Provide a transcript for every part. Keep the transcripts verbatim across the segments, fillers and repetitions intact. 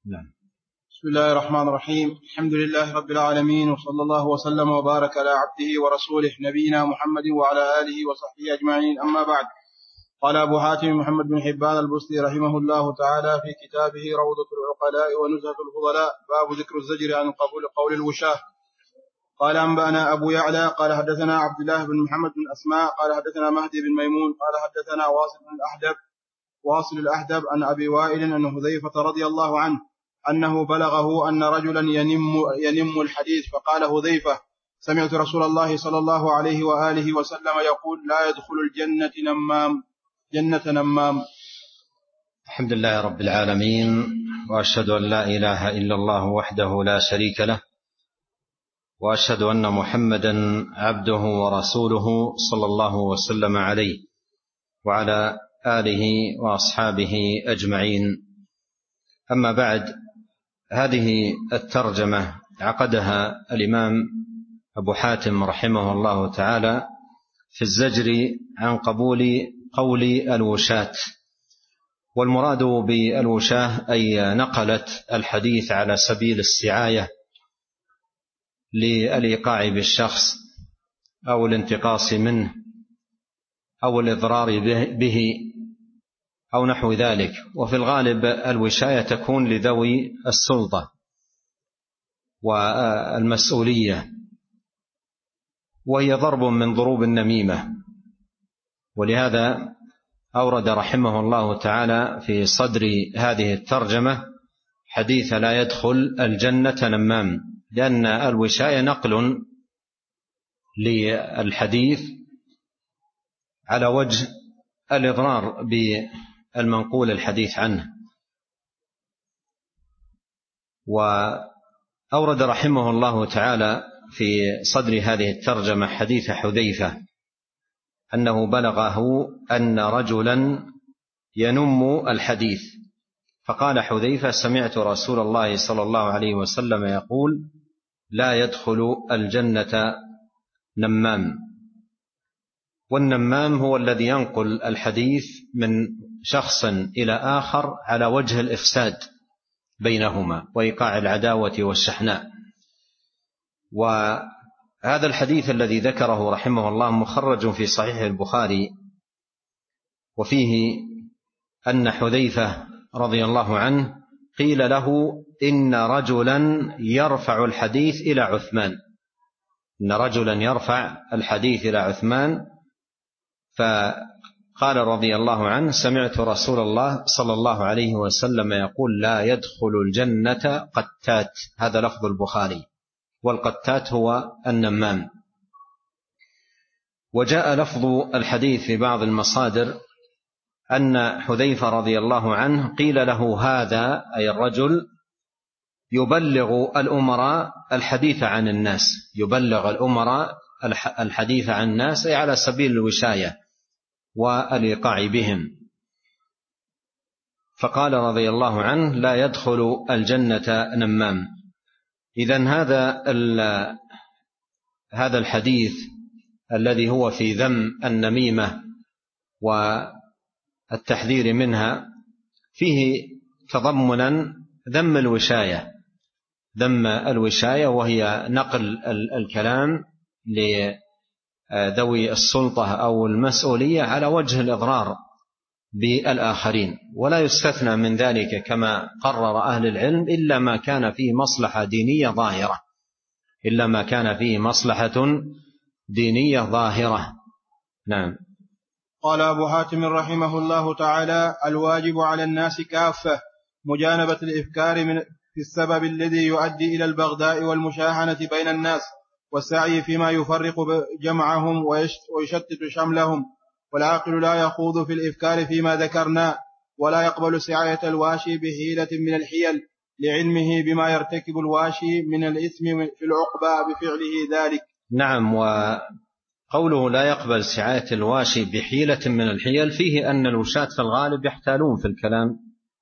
نعم. بسم الله الرحمن الرحيم. الحمد لله رب العالمين، وصلى الله وسلم وبارك على عبده ورسوله نبينا محمد وعلى آله وصحبه أجمعين، أما بعد. قال أبو حاتم محمد بن حبان البستي رحمه الله تعالى في كتابه روضة العقلاء ونزهة الفضلاء باب ذكر الزجر عن قبول قول الوشاة. قال أنبأنا أبو يعلى قال حدثنا عبد الله بن محمد بن أسماء قال حدثنا مهدي بن ميمون قال حدثنا واصل بن الأحدب واصل الأحدب عن أبي وائل أن حذيفة رضي الله عنه أنه بلغه أن رجلا ينم, ينم الحديث، فقال حذيفة: سمعت رسول الله صلى الله عليه وآله وسلم يقول: لا يدخل الجنة نمام جنة نمام. الحمد لله رب العالمين، وأشهد أن لا إله إلا الله وحده لا شريك له، وأشهد أن محمدا عبده ورسوله صلى الله وسلم عليه وعلى آله وأصحابه أجمعين. أما بعد، هذه الترجمة عقدها الإمام أبو حاتم رحمه الله تعالى في الزجر عن قبول قول الوشاة، والمراد بالوشاة أي نقلت الحديث على سبيل السعاية للإيقاع بالشخص أو الانتقاص منه أو الإضرار به أو نحو ذلك. وفي الغالب الوشاية تكون لذوي السلطة والمسؤولية، وهي ضرب من ضروب النميمة، ولهذا أورد رحمه الله تعالى في صدر هذه الترجمة حديث لا يدخل الجنة نمام، لأن الوشاية نقل للحديث على وجه الإضرار بالمنقول الحديث عنه. وأورد رحمه الله تعالى في صدر هذه الترجمة حديث حذيفة أنه بلغه أن رجلا ينم الحديث، فقال حذيفة: سمعت رسول الله صلى الله عليه وسلم يقول: لا يدخل الجنة نمام. والنمام هو الذي ينقل الحديث من شخص إلى آخر على وجه الإفساد بينهما وإيقاع العداوة والشحناء. وهذا الحديث الذي ذكره رحمه الله مخرج في صحيح البخاري، وفيه أن حذيفة رضي الله عنه قيل له: إن رجلا يرفع الحديث إلى عثمان إن رجلا يرفع الحديث إلى عثمان فقال رضي الله عنه: سمعت رسول الله صلى الله عليه وسلم يقول: لا يدخل الجنة قتات. هذا لفظ البخاري، والقتات هو النمام. وجاء لفظ الحديث في بعض المصادر أن حذيفة رضي الله عنه قيل له هذا، أي الرجل، يبلغ الأمراء الحديث عن الناس يبلغ الأمراء الحديث عن الناس أي على سبيل الوشاية والإيقاع بهم. فقال رضي الله عنه: لا يدخل الجنة نمام. إذن هذا هذا الحديث الذي هو في ذم النميمة والتحذير منها فيه تضمنا ذم الوشاية ذم الوشاية وهي نقل الكلام لذوي السلطة أو المسؤولية على وجه الإضرار بالآخرين، ولا يستثنى من ذلك كما قرر أهل العلم إلا ما كان فيه مصلحة دينية ظاهرة إلا ما كان فيه مصلحة دينية ظاهرة. نعم. قال أبو حاتم رحمه الله تعالى: الواجب على الناس كافة مجانبة الإفكار من في السبب الذي يؤدي إلى البغضاء والمشاحنة بين الناس، والسعي فيما يفرق جمعهم ويشتت شملهم. والعاقل لا يخوض في الإفكار فيما ذكرنا، ولا يقبل سعاية الواشي بحيلة من الحيل، لعلمه بما يرتكب الواشي من الإثم في العقبى بفعله ذلك. نعم. وقوله لا يقبل سعاية الواشي بحيلة من الحيل فيه أن الوشاة في الغالب يحتالون في الكلام،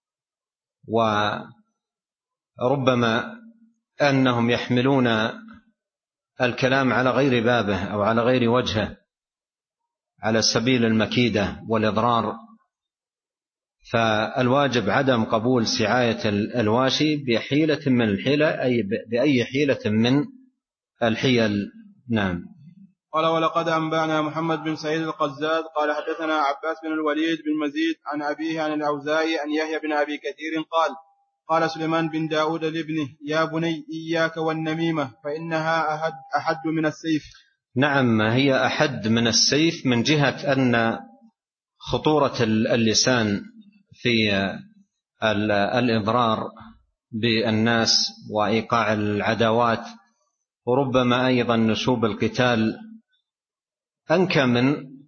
وربما أنهم يحملون الكلام على غير بابه أو على غير وجهه على سبيل المكيدة والإضرار فالواجب عدم قبول سعاية الواشي بحيلة من الحيلة، أي بأي حيلة من الحيل. نعم. قال ولقد أنبأنا محمد بن سعيد القزاز قال حدثنا عباس بن الوليد بن مزيد عن أبيه عن الأوزاعي عن يحيى بن أبي كثير قال قال سليمان بن داود لابنه يا بني إياك والنميمة فإنها أحد, أحد من السيف. نعم، هي أحد من السيف من جهة أن خطورة اللسان في الإضرار بالناس وإيقاع العداوات وربما أيضا نشوب القتال أنكى من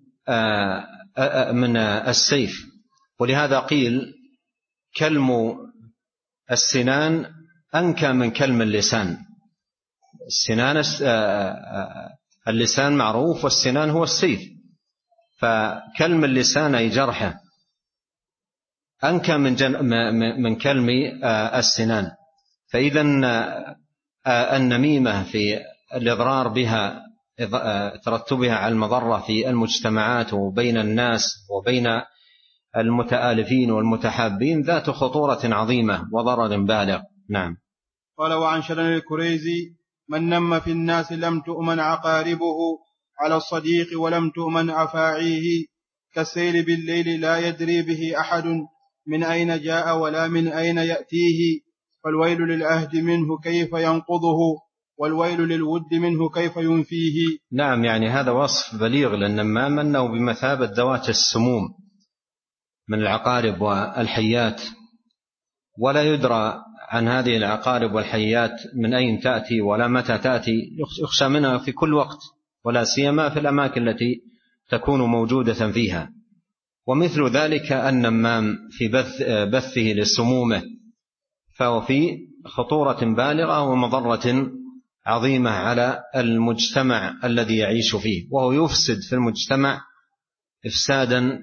من السيف. ولهذا قيل كلم السنان أنكى من كلم اللسان. السنان اللسان معروف والسنان هو السيف، فكلم اللسان أي جرحه أنكى من من كلم السنان. فإذا النميمة في الإضرار بها ترتبها على المضرة في المجتمعات وبين الناس وبين المتآلفين والمتحابين ذات خطورة عظيمة وضرر بالغ. نعم. قال وعن شرن الكريزي من نم في الناس لم تؤمن عقاربه على الصديق ولم تؤمن أفاعيه كالسيل بالليل لا يدري به أحد من أين جاء ولا من أين يأتيه فالويل للعهد منه كيف ينقضه والويل للود منه كيف ينفيه. نعم، يعني هذا وصف بليغ للنمام أنه بمثابة ذوات السموم من العقارب والحيات، ولا يدرى عن هذه العقارب والحيات من أين تأتي ولا متى تأتي، يخشى منها في كل وقت ولا سيما في الأماكن التي تكون موجودة فيها. ومثل ذلك النمام في بث بثه لسمومه فهو في خطورة بالغة ومضرة عظيمة على المجتمع الذي يعيش فيه، وهو يفسد في المجتمع إفسادا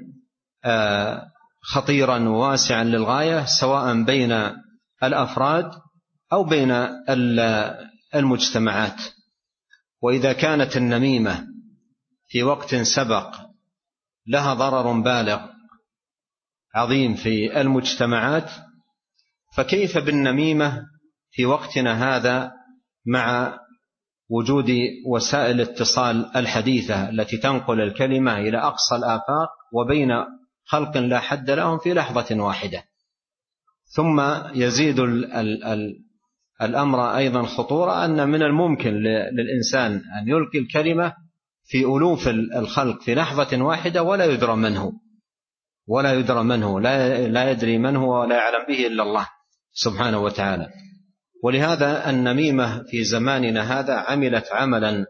خطيرا وواسعا للغاية سواء بين الأفراد أو بين المجتمعات. وإذا كانت النميمة في وقت سبق لها ضرر بالغ عظيم في المجتمعات، فكيف بالنميمة في وقتنا هذا مع وجود وسائل الاتصال الحديثة التي تنقل الكلمة إلى أقصى الآفاق وبين خلق لا حد لهم في لحظة واحدة. ثم يزيد ال ال ال الأمر أيضا خطورة أن من الممكن للإنسان أن يلقي الكلمة في ألوف الخلق في لحظة واحدة ولا يدرى من هو ولا يدرى من هو لا, لا يدري من هو ولا يعلم به إلا الله سبحانه وتعالى. ولهذا النميمة في زماننا هذا عملت عملا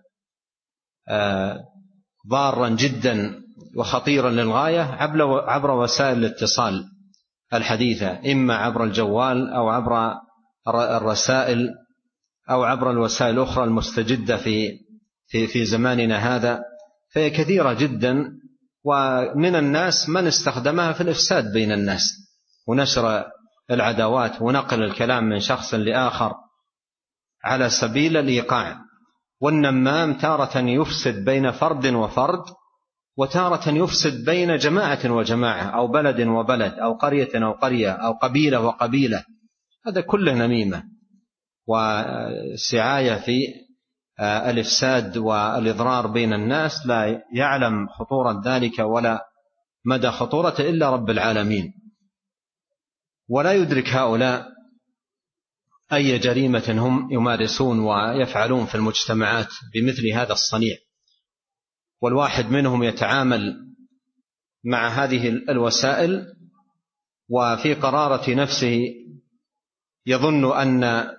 ضارا جدا وخطيرا للغاية عبر وسائل الاتصال الحديثة، إما عبر الجوال أو عبر الرسائل أو عبر الوسائل الأخرى المستجدة في في في زماننا هذا، فهي كثيرة جدا. ومن الناس من استخدمها في الإفساد بين الناس ونشر العداوات ونقل الكلام من شخص لآخر على سبيل الإيقاع. والنمام تارة يفسد بين فرد وفرد، وتارة يفسد بين جماعة وجماعة أو بلد وبلد أو قرية أو قرية أو قبيلة وقبيلة. هذا كله نميمة وسعاية في الإفساد والإضرار بين الناس، لا يعلم خطورة ذلك ولا مدى خطورة إلا رب العالمين. ولا يدرك هؤلاء أي جريمة هم يمارسون ويفعلون في المجتمعات بمثل هذا الصنيع. والواحد منهم يتعامل مع هذه الوسائل وفي قرارة نفسه يظن أن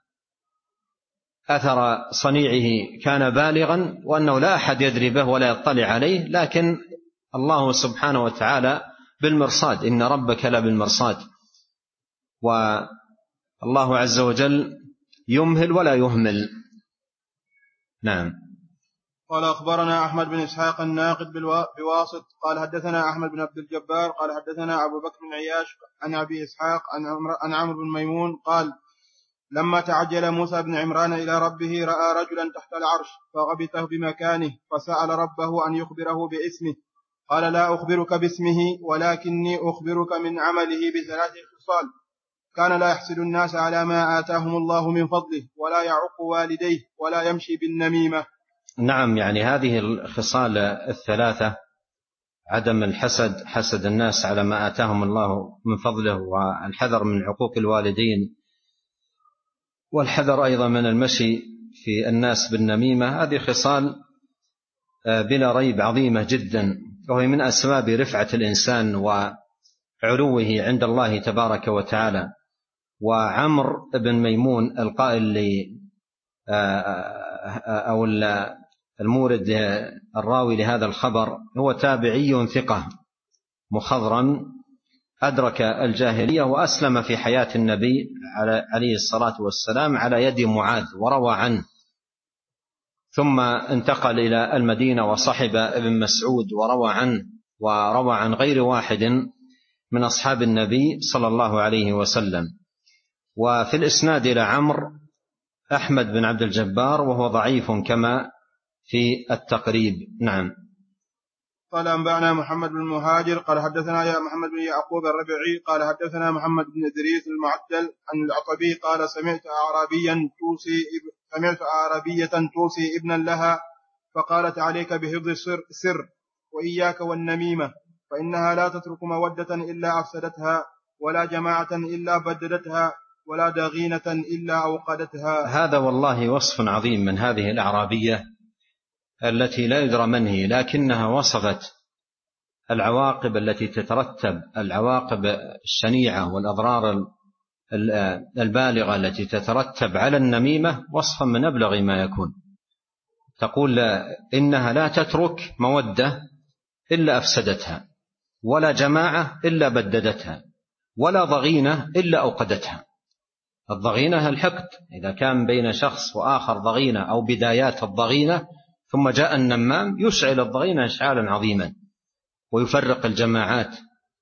أثر صنيعه كان بالغا وأنه لا أحد يدري به ولا يطلع عليه، لكن الله سبحانه وتعالى بالمرصاد، إن ربك لبالمرصاد، والله عز وجل يمهل ولا يهمل. نعم. قال أخبرنا أحمد بن إسحاق الناقد بواسط قال حدثنا أحمد بن عبد الجبار قال حدثنا أبو بكر بن عياش عن أبي إسحاق عن عمرو بن ميمون قال لما تعجل موسى بن عمران إلى ربه رأى رجلا تحت العرش فغبطه بمكانه فسأل ربه أن يخبره باسمه قال لا أخبرك باسمه ولكني أخبرك من عمله بثلاث خصال: كان لا يحسد الناس على ما آتاهم الله من فضله، ولا يعق والديه، ولا يمشي بالنميمة. نعم، يعني هذه الخصال الثلاثة: عدم الحسد، حسد الناس على ما آتاهم الله من فضله، والحذر من عقوق الوالدين، والحذر أيضا من المشي في الناس بالنميمة. هذه خصال بلا ريب عظيمة جدا، وهي من أسباب رفعة الإنسان وعلوه عند الله تبارك وتعالى. وعمر بن ميمون القائل أو المورد الراوي لهذا الخبر هو تابعي ثقة مخضرم أدرك الجاهلية وأسلم في حياة النبي عليه الصلاة والسلام على يد معاذ وروى عنه، ثم انتقل إلى المدينة وصحب ابن مسعود وروى عنه، وروى عن غير واحد من أصحاب النبي صلى الله عليه وسلم. وفي الإسناد إلى عمرو أحمد بن عبد الجبار وهو ضعيف كما في التقريب. نعم. قال أنبأنا محمد بن المهاجر قال حدثنا يا محمد بن يعقوب الربيعي قال حدثنا محمد بن إدريس المعدل عن العطبي قال سمعت أعرابيا توصي سمعت أعرابية توصي ابنا لها فقالت: عليك بحفظ السر سر وإياك والنميمة، فإنها لا تترك مودة إلا أفسدتها، ولا جماعة إلا بددتها، ولا دغينة إلا أوقدتها. هذا والله وصف عظيم من هذه الأعرابية التي لا يدرى من هي، لكنها وصفت العواقب التي تترتب، العواقب الشنيعة والأضرار البالغة التي تترتب على النميمة، وصفا من أبلغ ما يكون. تقول إنها لا تترك مودة إلا أفسدتها، ولا جماعة إلا بددتها، ولا ضغينة إلا أوقدتها. الضغينة الحقد، إذا كان بين شخص وآخر ضغينة أو بدايات الضغينة، ثم جاء النمام يشعل الضغينة إشعالا عظيما ويفرق الجماعات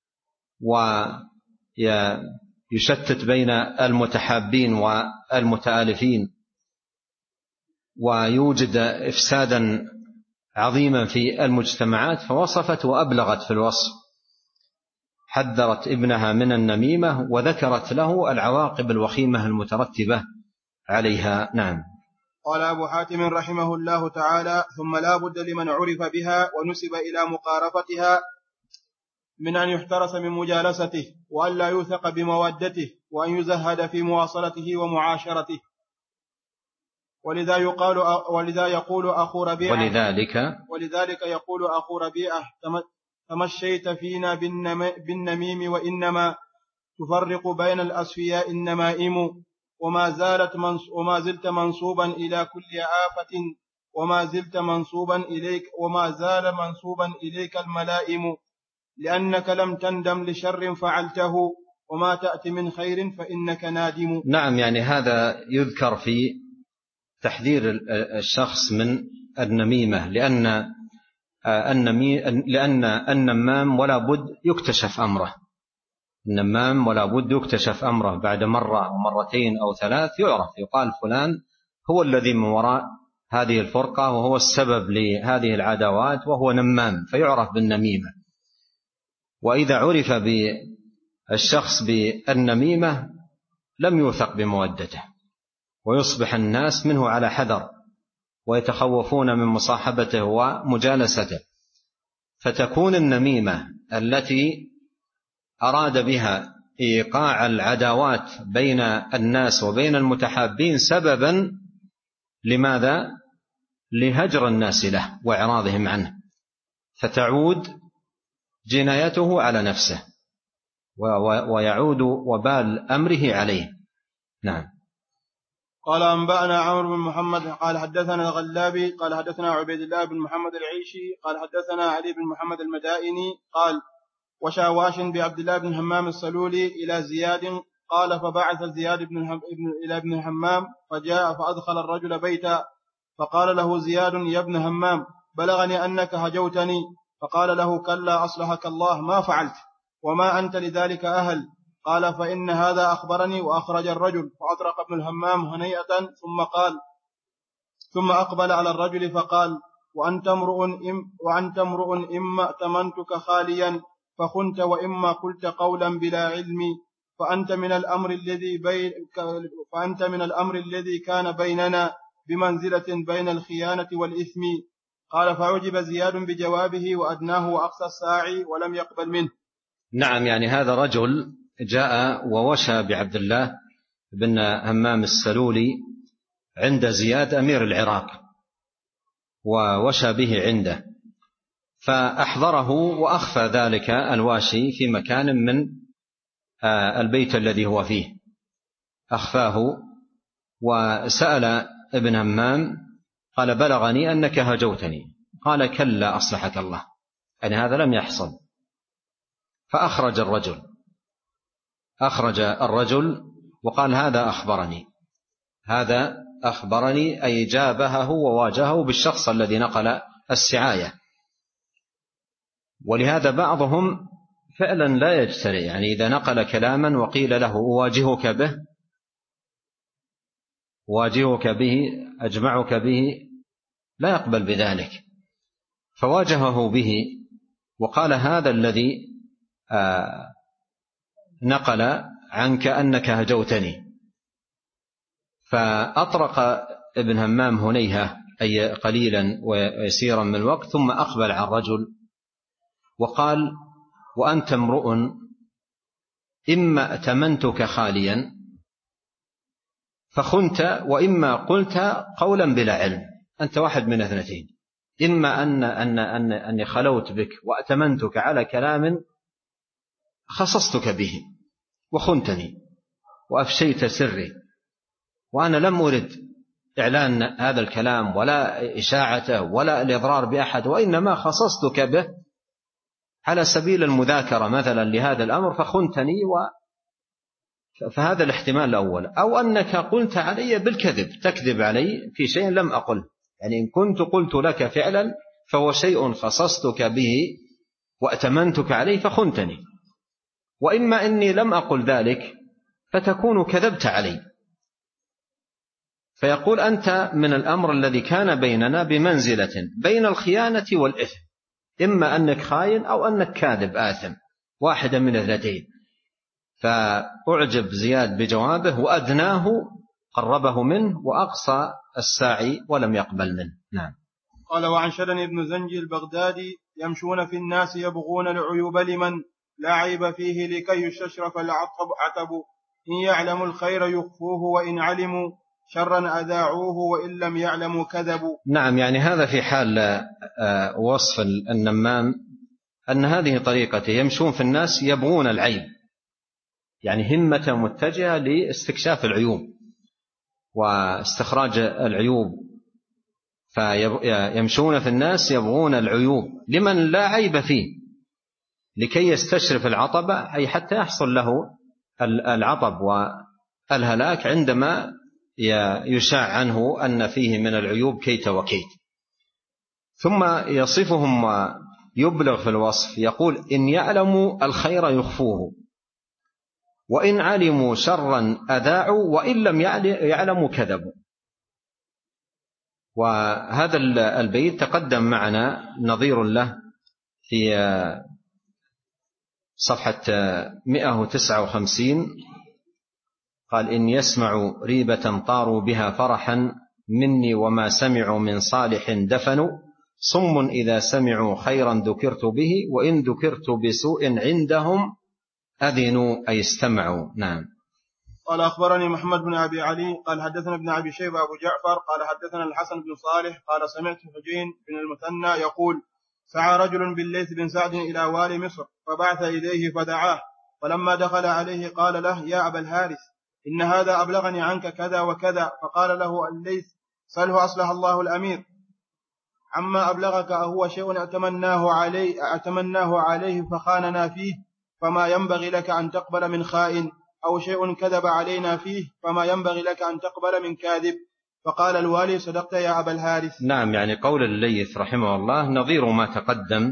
ويشتت بين المتحابين والمتآلفين ويوجد إفسادا عظيما في المجتمعات. فوصفت وأبلغت في الوصف، حذرت ابنها من النميمة وذكرت له العواقب الوخيمة المترتبة عليها. نعم. قال أبو حاتم رحمه الله تعالى: ثم لا بد لمن عرف بها ونسب إلى مقارفتها من أن يحترس من مجالسته، وأن لا يوثق بمودته، وأن يزهد في مواصلته ومعاشرته. ولذا يقال ولذا يقول أخو ربيعة ولذلك ولذلك يقول أخو ربيعة: تمشيت فينا بالنميم وإنما تفرق بين الأصفياء النمائم، وما زالت منص وما زلت منصوبا إلى كل آفة، وما زلت منصوبا إليك وما زال منصوبا إليك الملائم، لأنك لم تندم لشر فعلته، وما تأتي من خير فإنك نادم. نعم، يعني هذا يذكر في تحذير الشخص من النميمة، لأن لأن النمام ولا بد يكتشف أمره. النمام ولا بد يكتشف أمره بعد مرة ومرتين أو ثلاث، يعرف، يقال فلان هو الذي من وراء هذه الفرقة وهو السبب لهذه العداوات وهو نمام، فيعرف بالنميمة. وإذا عرف بالشخص بالنميمة لم يوثق بمودته، ويصبح الناس منه على حذر ويتخوفون من مصاحبته ومجالسته. فتكون النميمة التي أراد بها إيقاع العداوات بين الناس وبين المتحابين سببا لماذا؟ لهجر الناس له وإعراضهم عنه، فتعود جنايته على نفسه ويعود وبال أمره عليه. نعم. قال أنبأنا عمرو بن محمد قال حدثنا الغلابي قال حدثنا عبيد الله بن محمد العيشي قال حدثنا علي بن محمد المدائني قال: وشاواش بعبد الله بن همام السلولي إلى زياد قال: فبعث زياد بن هم... إلى ابن همام فجاء فأدخل الرجل بيتا، فقال له زياد: يا ابن همام، بلغني أنك هجوتني. فقال له: كلا أصلحك الله، ما فعلت، وما أنت لذلك أهل. قال: فإن هذا أخبرني. وأخرج الرجل فأطرق ابن الهمام هنيئة، ثم قال ثم أقبل على الرجل فقال: وأنت امرؤ إم وأنت امرؤ إما ائتمنتك خاليا فخنت وإما قلت قولا بلا علم فأنت من الأمر الذي بين فأنت من الأمر الذي كان بيننا بمنزلة بين الخيانة والإثم. قال فعجب زياد بجوابه وأدناه وأقصى الساعي ولم يقبل منه. نعم، يعني هذا رجل جاء ووشى بعبد الله بن همام السلولي عند زياد أمير العراق، ووشى به عنده، فأحضره وأخفى ذلك الواشي في مكان من البيت الذي هو فيه، أخفاه وسأل ابن همام قال بلغني أنك هجوتني. قال كلا أصلحك الله، يعني هذا لم يحصل. فأخرج الرجل أخرج الرجل وقال هذا أخبرني هذا أخبرني أي جابهه وواجهه بالشخص الذي نقل السعاية. ولهذا بعضهم فعلا لا يجترئ، يعني إذا نقل كلاما وقيل له أواجهك به أواجهك به أجمعك به لا يقبل بذلك، فواجهه به وقال هذا الذي آه نقل عنك أنك هجوتني. فأطرق ابن همام هنيهة أي قليلا ويسيرا من الوقت، ثم أقبل على الرجل وقال وأنت امرؤ إما ائتمنتك خاليا فخنت وإما قلت قولا بلا علم. أنت واحد من اثنتين، إما أن أن أن أني خلوت بك وأتمنتك على كلام خصصتك به وخنتني وأفشيت سري، وأنا لم أرد إعلان هذا الكلام ولا إشاعته ولا الإضرار بأحد، وإنما خصصتك به على سبيل المذاكرة مثلا لهذا الأمر فخنتني و... فهذا الاحتمال الأول. أو أنك قلت علي بالكذب، تكذب علي في شيء لم أقل، يعني إن كنت قلت لك فعلا فهو شيء خصصتك به وأتمنتك عليه فخنتني، وإما إني لم أقل ذلك فتكون كذبت علي. فيقول أنت من الأمر الذي كان بيننا بمنزلة بين الخيانة والإثم، إما أنك خاين أو أنك كاذب آثم، واحدة من الاثنتين. فأعجب زياد بجوابه وأدناه قربه منه وأقصى الساعي ولم يقبل منه. نعم. قال وعن شدن بن زنجي البغدادي يمشون في الناس يبغون العيوب لمن لا عيب فيه لكي يستشرف العطب عتب إن يعلموا الخير يخفوه وإن علموا شرا أذاعوه وإن لم يعلموا كذبوا. نعم، يعني هذا في حال وصف النمام أن هذه طريقته، يمشون في الناس يبغون العيب، يعني همة متجهة لاستكشاف العيوب واستخراج العيوب، فيمشون في الناس يبغون العيوب لمن لا عيب فيه لكي يستشرف العطب، أي حتى يحصل له العطب والهلاك عندما يشاع عنه أن فيه من العيوب كيت وكيت. ثم يصفهم ويبلغ في الوصف، يقول إن يعلموا الخير يخفوه وإن علموا شرا أذاعوا وإن لم يعلموا كذبوا. وهذا البيت تقدم معنا نظير له في صفحة مئة وتسعة وخمسين. قال إن يسمعوا ريبة طاروا بها فرحا مني وما سمعوا من صالح دفنوا صم إذا سمعوا خيرا ذكرت به وإن ذكرت بسوء عندهم أذنوا أي استمعوا. نعم. قال أخبرني محمد بن أبي علي قال حدثنا ابن أبي شيبة أبو جعفر قال حدثنا الحسن بن صالح قال سمعت حجين بن المثنى يقول سعى رجل بالليث بن سعد إلى والي مصر فبعث إليه فدعاه، فلما دخل عليه قال له يا أبا الحارث إن هذا أبلغني عنك كذا وكذا. فقال له الليث سله أصلح الله الأمير عما أبلغك أهو شيء أتمناه عليه, أتمناه عليه فخاننا فيه فما ينبغي لك أن تقبل من خائن، أو شيء كذب علينا فيه فما ينبغي لك أن تقبل من كاذب. فقال الوالي صدقت يا أبا الحارث. نعم، يعني قول الليث رحمه الله نظير ما تقدم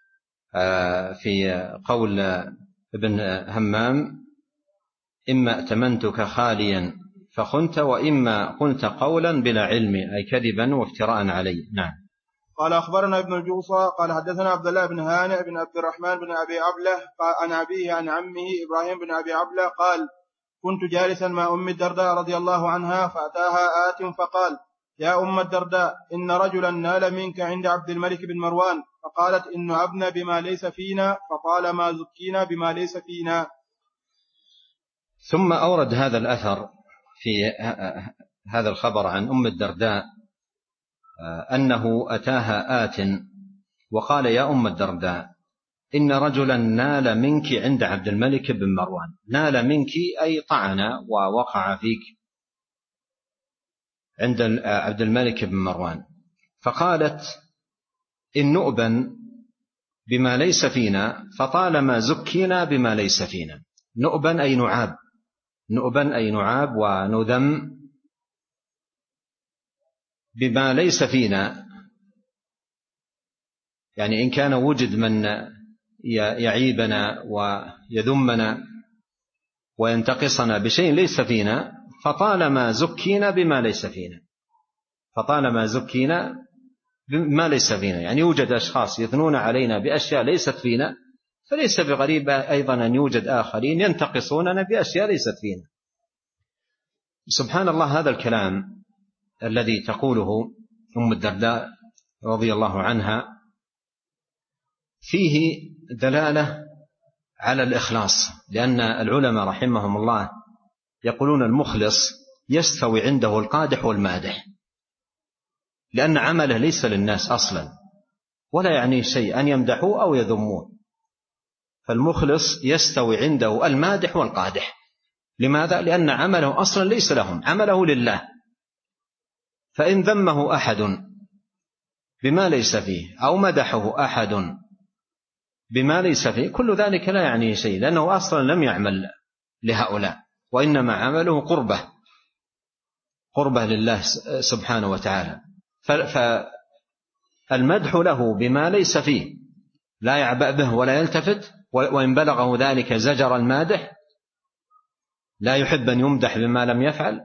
في قول ابن همام إما ائتمنتك خاليا فخنت وإما قلت قولا بلا علم أي كذبا وافتراء علي. نعم. قال أخبرنا ابن الجوصى قال حدثنا عبد الله بن هانئ بن عبد الرحمن بن أبي عبلة عن أبيه عن عمه إبراهيم بن أبي عبلة قال كنت جالسا مع أم الدرداء رضي الله عنها فأتاها آت فقال يا أم الدرداء إن رجلا نال منك عند عبد الملك بن مروان، فقالت إن أبنى بما ليس فينا فطالما زكينا بما ليس فينا. ثم أورد هذا الأثر في هذا الخبر عن أم الدرداء أنه أتاها آت وقال يا أم الدرداء إن رجلا نال منك عند عبد الملك بن مروان. نال منك أي طعن ووقع فيك عند عبد الملك بن مروان. فقالت إن نؤبا بما ليس فينا فطالما زكينا بما ليس فينا. نؤبا أي نعاب، نؤبا أي نعاب ونذم بما ليس فينا، يعني إن كان وجد من يعيبنا ويذمنا وينتقصنا بشيء ليس فينا فطالما زكينا بما ليس فينا، فطالما زكينا بما ليس فينا، يعني يوجد أشخاص يثنون علينا بأشياء ليست فينا، فليس بغريب أيضا أن يوجد آخرين ينتقصوننا بأشياء ليست فينا. سبحان الله، هذا الكلام الذي تقوله أم الدرداء رضي الله عنها فيه دلالة على الإخلاص، لأن العلماء رحمهم الله يقولون المخلص يستوي عنده القادح والمادح، لأن عمله ليس للناس أصلا ولا يعني شيء أن يمدحوه أو يذموه، فالمخلص يستوي عنده المادح والقادح. لماذا؟ لأن عمله أصلا ليس لهم، عمله لله، فإن ذمه أحد بما ليس فيه أو مدحه أحد بما ليس فيه كل ذلك لا يعني شيء، لأنه أصلا لم يعمل لهؤلاء، وإنما عمله قربة قربة لله سبحانه وتعالى. فالمدح له بما ليس فيه لا يعبأ به ولا يلتفت، وإن بلغه ذلك زجر المادح، لا يحب أن يمدح بما لم يفعل.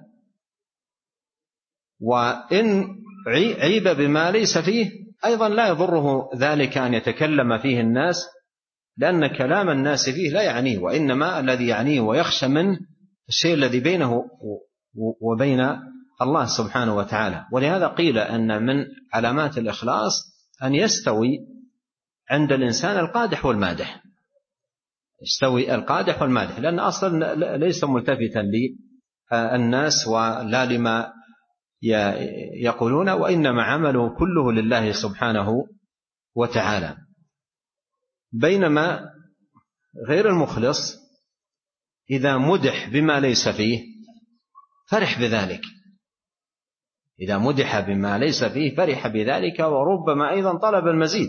وإن عيب بما ليس فيه أيضا لا يضره ذلك أن يتكلم فيه الناس، لأن كلام الناس فيه لا يعنيه، وإنما الذي يعنيه ويخشى منه الشيء الذي بينه وبين الله سبحانه وتعالى. ولهذا قيل أن من علامات الإخلاص أن يستوي عند الإنسان القادح والمادح، يستوي القادح والمادح، لأن أصلا ليس ملتفتا للناس ولا لما يقولون، وإنما عمله كله لله سبحانه وتعالى. بينما غير المخلص إذا مدح بما ليس فيه فرح بذلك، إذا مدح بما ليس فيه فرح بذلك، وربما أيضا طلب المزيد.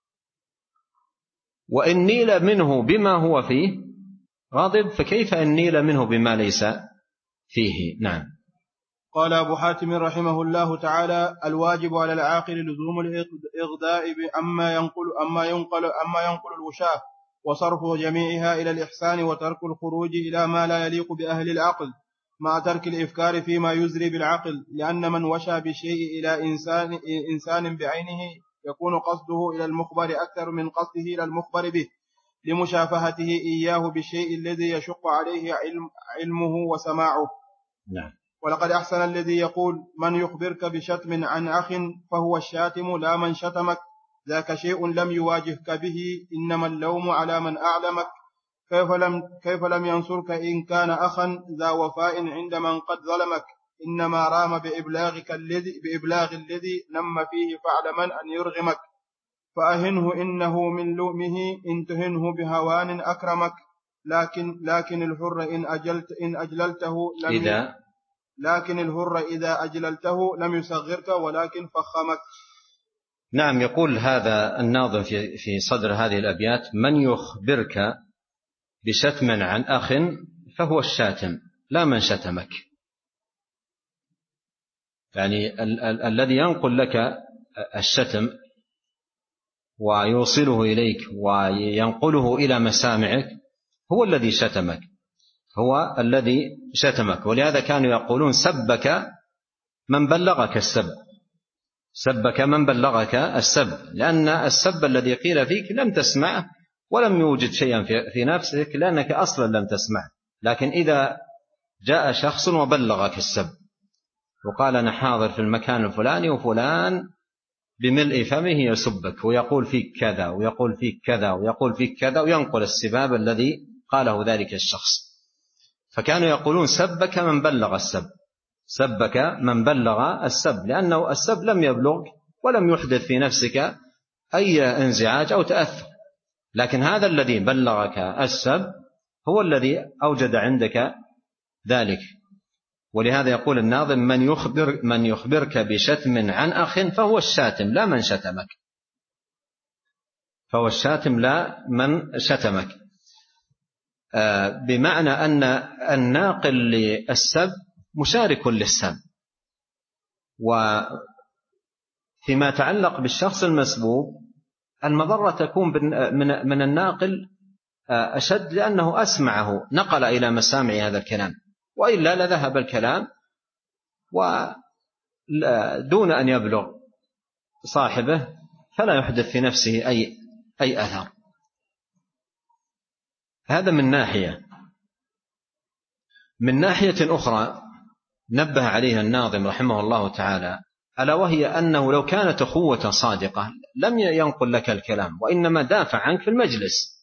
وإن نيل منه بما هو فيه غاضب، فكيف أن نيل منه بما ليس فيه؟ نعم. قال أبو حاتم رحمه الله تعالى: الواجب على العاقل لزوم الإغداء أما ينقل أما ينقل أما ينقل الوشاة، وصرف جميعها إلى الإحسان، وترك الخروج إلى ما لا يليق بأهل العقل، مع ترك الإفكار فيما يزري بالعقل، لأن من وشى بشيء إلى إنسان, إنسان بعينه يكون قصده إلى المخبر أكثر من قصده إلى المخبر به، لمشافهته إياه بالشيء الذي يشق عليه علم علمه وسماعه. نعم. ولقد أحسن الذي يقول: من يخبرك بشتم عن أخ فهو الشاتم لا من شتمك، ذاك شيء لم يواجهك به، إنما اللوم على من أعلمك. كيف لم, كيف لم ينصرك إن كان أخا ذا وفاء عند من قد ظلمك، إنما رام بإبلاغك الذي بإبلاغ الذي نم فيه فاعلمن أن يرغمك، فأهنه إنه من لؤمه، إن تهنه بهوان أكرمك. لكن لكن الحر إن أجلت إن أجللته لم إذا لكن الحر إذا أجللته لم يصغرك ولكن فخمك. نعم. يقول هذا الناظم في في صدر هذه الأبيات: من يخبرك بشتم عن أخ فهو الشاتم لا من شتمك. يعني ال- ال- الذي ينقل لك الشتم ويوصله إليك وينقله إلى مسامعك هو الذي شتمك، هو الذي شتمك. ولهذا كانوا يقولون: سبك من بلغك السب. سبك من بلغك السب، لأن السب الذي قيل فيك لم تسمعه ولم يوجد شيئا في نفسك لأنك أصلا لم تسمعه. لكن إذا جاء شخص وبلغك السب وقال أنا حاضر في المكان الفلاني وفلان بملء فمه يسبك ويقول فيك كذا ويقول فيك كذا ويقول فيك كذا وينقل السباب الذي قاله ذلك الشخص، فكانوا يقولون سبك من بلغ السب، سبك من بلغ السب، لأنه السب لم يبلغ ولم يحدث في نفسك أي انزعاج أو تأثر، لكن هذا الذي بلغك السب هو الذي أوجد عندك ذلك. ولهذا يقول الناظم من يخبر من يخبرك بشتم عن أخ فهو الشاتم لا من شتمك، فهو الشاتم لا من شتمك، بمعنى أن الناقل للسب مشارك للسب. وفيما يتعلق بالشخص المسبوب المضرة تكون من الناقل أشد، لأنه أسمعه نقل إلى مسامع هذا الكلام، وإلا لذهب الكلام ودون أن يبلغ صاحبه فلا يحدث في نفسه أي أي أثر. هذا من ناحية. من ناحية أخرى نبه عليها الناظم رحمه الله تعالى، ألا وهي أنه لو كانت أخوة صادقة لم ينقل لك الكلام، وإنما دافع عنك في المجلس،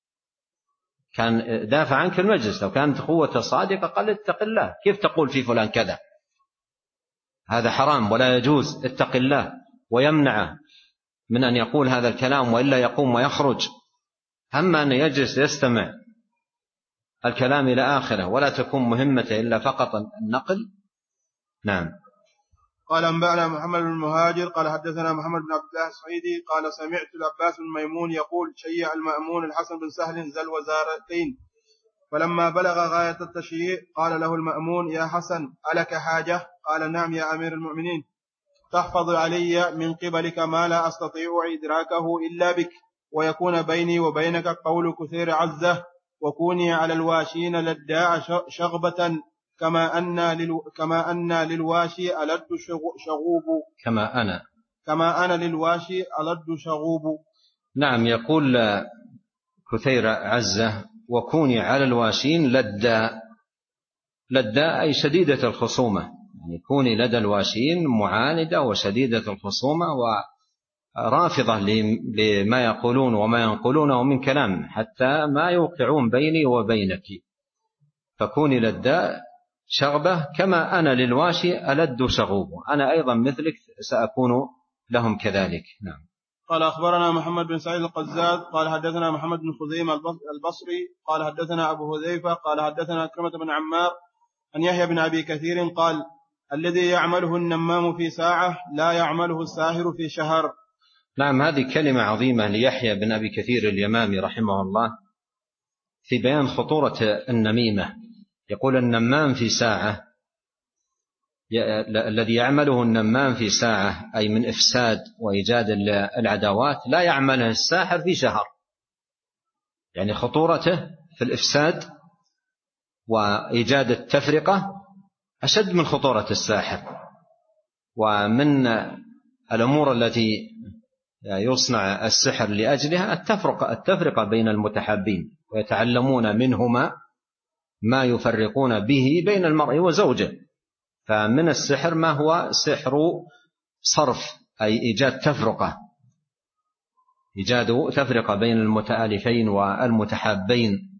كان دافع عنك في المجلس. لو كانت أخوة صادقة قال اتق الله، كيف تقول في فلان كذا، هذا حرام ولا يجوز، اتق الله، ويمنعه من أن يقول هذا الكلام وإلا يقوم ويخرج. أما أن يجلس يستمع الكلام إلى آخره ولا تكون مهمته إلا فقط النقل. نعم. قال أنبأنا محمد بن المهاجر قال حدثنا محمد بن عبد الله الصعيدي قال سمعت العباس بن ميمون يقول شيع المأمون الحسن بن سهل ذا الوزارتين، فلما بلغ غاية التشييع قال له المأمون يا حسن ألك حاجة؟ قال نعم يا أمير المؤمنين، تحفظ علي من قبلك ما لا أستطيع إدراكه إلا بك، ويكون بيني وبينك قول كثير عزة، وكوني على الواشين للداع شغبة كما أن للو كما أن للواشي ألد شغوب كما أنا كما أنا للواشي ألد شغوب. نعم. يقول كثير عزة وكوني على الواشين لدا، لدا أي شديدة الخصومة، يعني كوني لدى الواشين معاندة وشديدة الخصومة ورافضة لما يقولون وما ينقلونه من كلام حتى ما يوقعون بيني وبينك، فكوني لدا شغبة كما أنا للواشي ألد شغوب، أنا أيضا مثلك سأكون لهم كذلك. نعم. قال أخبرنا محمد بن سعيد القزاز قال حدثنا محمد بن خزيمة البصري قال حدثنا أبو هذيفة قال حدثنا كرمة بن عمار أن يحيى بن أبي كثير قال الذي يعمله النمام في ساعة لا يعمله الساهر في شهر. نعم. هذه كلمة عظيمة ليحيى بن أبي كثير اليمامي رحمه الله في بيان خطورة النميمة. يقول النمام في ساعة، الذي يعمله النمام في ساعة أي من إفساد وإيجاد العداوات لا يعمله الساحر في شهر، يعني خطورته في الإفساد وإيجاد التفرقة أشد من خطورة الساحر. ومن الأمور التي يصنع السحر لأجلها التفرقة, التفرقة بين المتحابين، ويتعلمون منهما ما يفرقون به بين المرء وزوجه. فمن السحر ما هو سحر صرف أي إيجاد تفرقة، إيجاد تفرقة بين المتآلفين والمتحابين.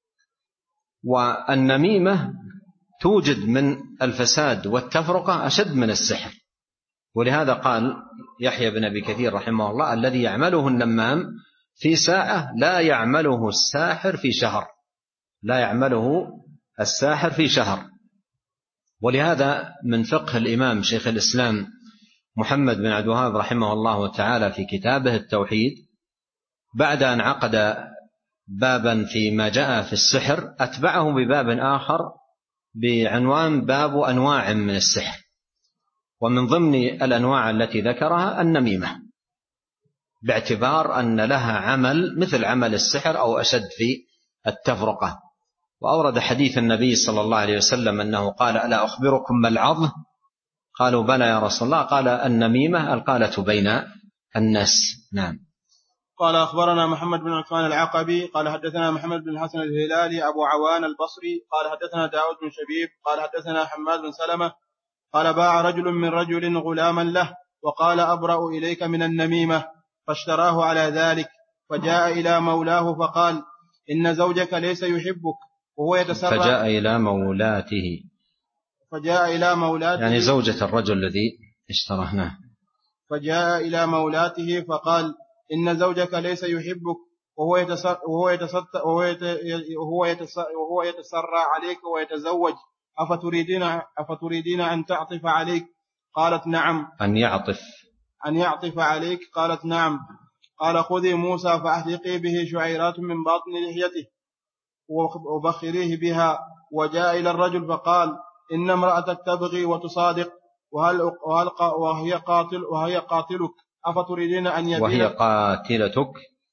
والنميمة توجد من الفساد والتفرقة أشد من السحر. ولهذا قال يحيى بن أبي كثير رحمه الله الذي يعمله النمام في ساعة لا يعمله الساحر في شهر، لا يعمله الساحر في شهر. ولهذا من فقه الإمام شيخ الإسلام محمد بن عبد الوهاب رحمه الله تعالى في كتابه التوحيد بعد أن عقد بابا فيما جاء في السحر أتبعه بباب آخر بعنوان باب أنواع من السحر، ومن ضمن الأنواع التي ذكرها النميمة، باعتبار أن لها عمل مثل عمل السحر أو أشد في التفرقة. وأورد حديث النبي صلى الله عليه وسلم أنه قال ألا أخبركم ما العظم؟ قالوا بلى يا رسول الله. قال النميمة القالة بين الناس. نعم. قال أخبرنا محمد بن عثمان العقبي قال حدثنا محمد بن الحسن الهلالي أبو عوان البصري قال حدثنا داود بن شبيب قال حدثنا حماد بن سلمة قال باع رجل من رجل غلاما له وقال أبرأ إليك من النميمة فاشتراه على ذلك، فجاء إلى مولاه فقال إن زوجك ليس يحبك وهو يتسرع. فجاء إلى مولاته فجاء إلى مولاته يعني زوجة الرجل الذي اشتراه. فجاء إلى مولاته فقال إن زوجك ليس يحبك وهو يتسرع, وهو يتسرع, وهو يتسرع, وهو يتسرع عليك ويتزوج، أفتريدين, أفتريدين أن تعطف عليك؟ قالت نعم. أن يعطف أن يعطف عليك؟ قالت نعم. قال خذي موسى فأحلقي به شعيرات من باطن لحيته وبخريه بها. وجاء إلى الرجل فقال إن امرأتك تبغي وتصادق وهل وهل وهي قاتل وهي قاتلك أفتريدين أن يبين وهي قاتلتك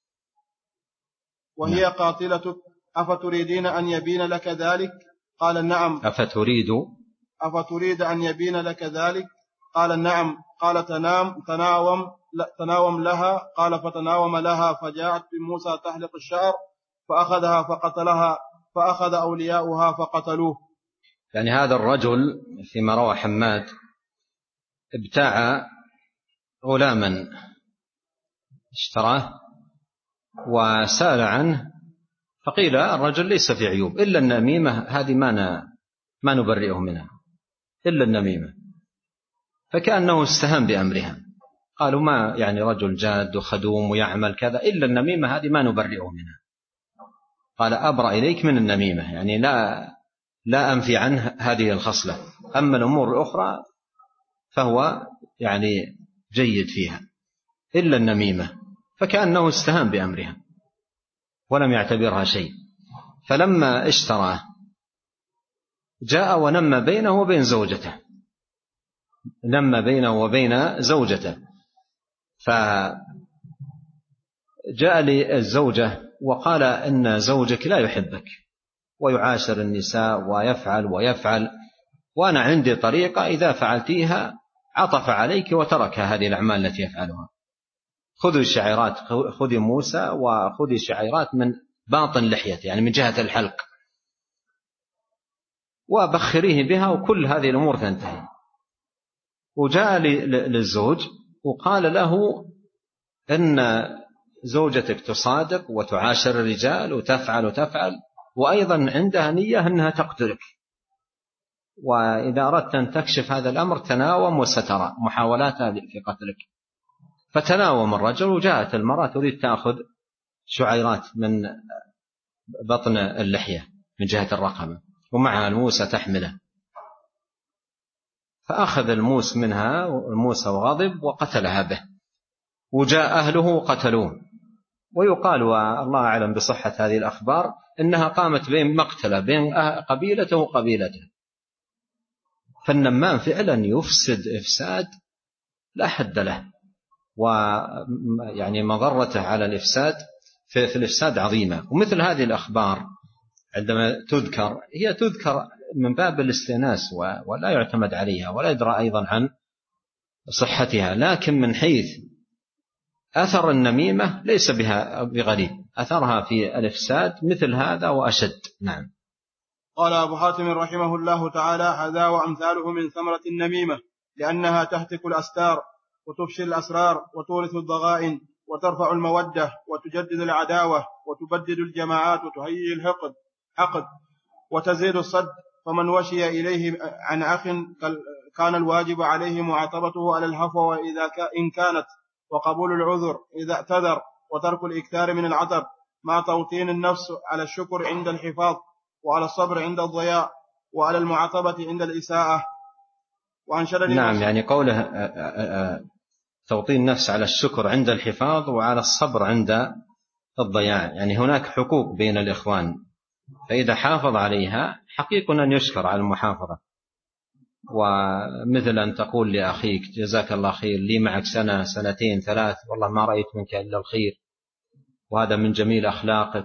وهي نعم. قاتلتك أفتريدين أن يبين لك ذلك؟ قال نعم. أفتريد أفتريد أن يبين لك ذلك؟ قال نعم. قال تنام تناوم تناوم لها. قال فتناوم لها، فجاءت بموسى تحلق الشعر فأخذها فقتلها، فأخذ أولياؤها فقتلوه. يعني هذا الرجل فيما روى حماد ابتاع غلاما اشتراه وسأل عنه، فقيل الرجل ليس في عيوب إلا النميمة، هذه ما ما نبرئه منها إلا النميمة، فكأنه استهان بأمرها. قالوا ما يعني رجل جاد وخدوم ويعمل كذا، إلا النميمة هذه ما نبرئه منها. قال أبرأ إليك من النميمة، يعني لا لا أنفي عنه هذه الخصلة، أما الأمور الأخرى فهو يعني جيد فيها إلا النميمة، فكأنه استهان بأمرها ولم يعتبرها شيء. فلما اشتراه جاء ونم بينه وبين زوجته، نم بينه وبين زوجته، فجاء للزوجة وقال إن زوجك لا يحبك ويعاشر النساء ويفعل ويفعل، وأنا عندي طريقة إذا فعلتيها عطف عليك وترك هذه الأعمال التي يفعلها. خذوا الشعيرات، خذي موسى وخذي الشعيرات من باطن لحيته يعني من جهة الحلق وبخريه بها وكل هذه الأمور تنتهي. وجاء للزوج وقال له إن زوجتك تصادق وتعاشر الرجال وتفعل وتفعل وأيضا عندها نية أنها تقتلك، وإذا أردت أن تكشف هذا الأمر تناوم وسترى محاولاتها في قتلك. فتناوم الرجل وجاءت المرأة تريد تأخذ شعيرات من بطن اللحية من جهة الرقبة ومعها الموسى تحمله، فأخذ الموس منها الموسى وغضب وقتلها به، وجاء أهله وقتلوه. ويقال والله أعلم بصحة هذه الأخبار إنها قامت بين مقتلة بين قبيلته وقبيلته. فالنمام فعلا يفسد إفساد لا حد له، ويعني مضرته على الإفساد في, في الإفساد عظيمة. ومثل هذه الأخبار عندما تذكر هي تذكر من باب الاستئناس ولا يعتمد عليها ولا يدرى أيضا عن صحتها، لكن من حيث أثر النميمة ليس بها بغريب، أثرها في الإفساد مثل هذا وأشد. نعم. قال أبو حاتم رحمه الله تعالى هذا وأمثاله من ثمرة النميمة، لأنها تهتك الأستار وتفشي الأسرار وتورث الضغائن وترفع المودة وتجدد العداوة وتبدد الجماعات وتهيئ الحقد حقد وتزيد الصد. فمن وشي إليه عن أخ كان الواجب عليه معاطبته على الهفوة وإذا إن كانت، وقبول العذر إذا اعتذر، وترك الإكثار من العطب مع توطين النفس على الشكر عند الحفاظ، وعلى الصبر عند الضياع، وعلى المعاطبة عند الإساءة. نعم، يعني قوله توطين النفس على الشكر عند الحفاظ وعلى الصبر عند الضياع، يعني هناك حقوق بين الإخوان، فإذا حافظ عليها حقيق أن يشكر على المحافظة. ومثل أن تقول لأخيك جزاك الله خير، لي معك سنة سنتين ثلاث والله ما رأيت منك إلا الخير، وهذا من جميل أخلاقك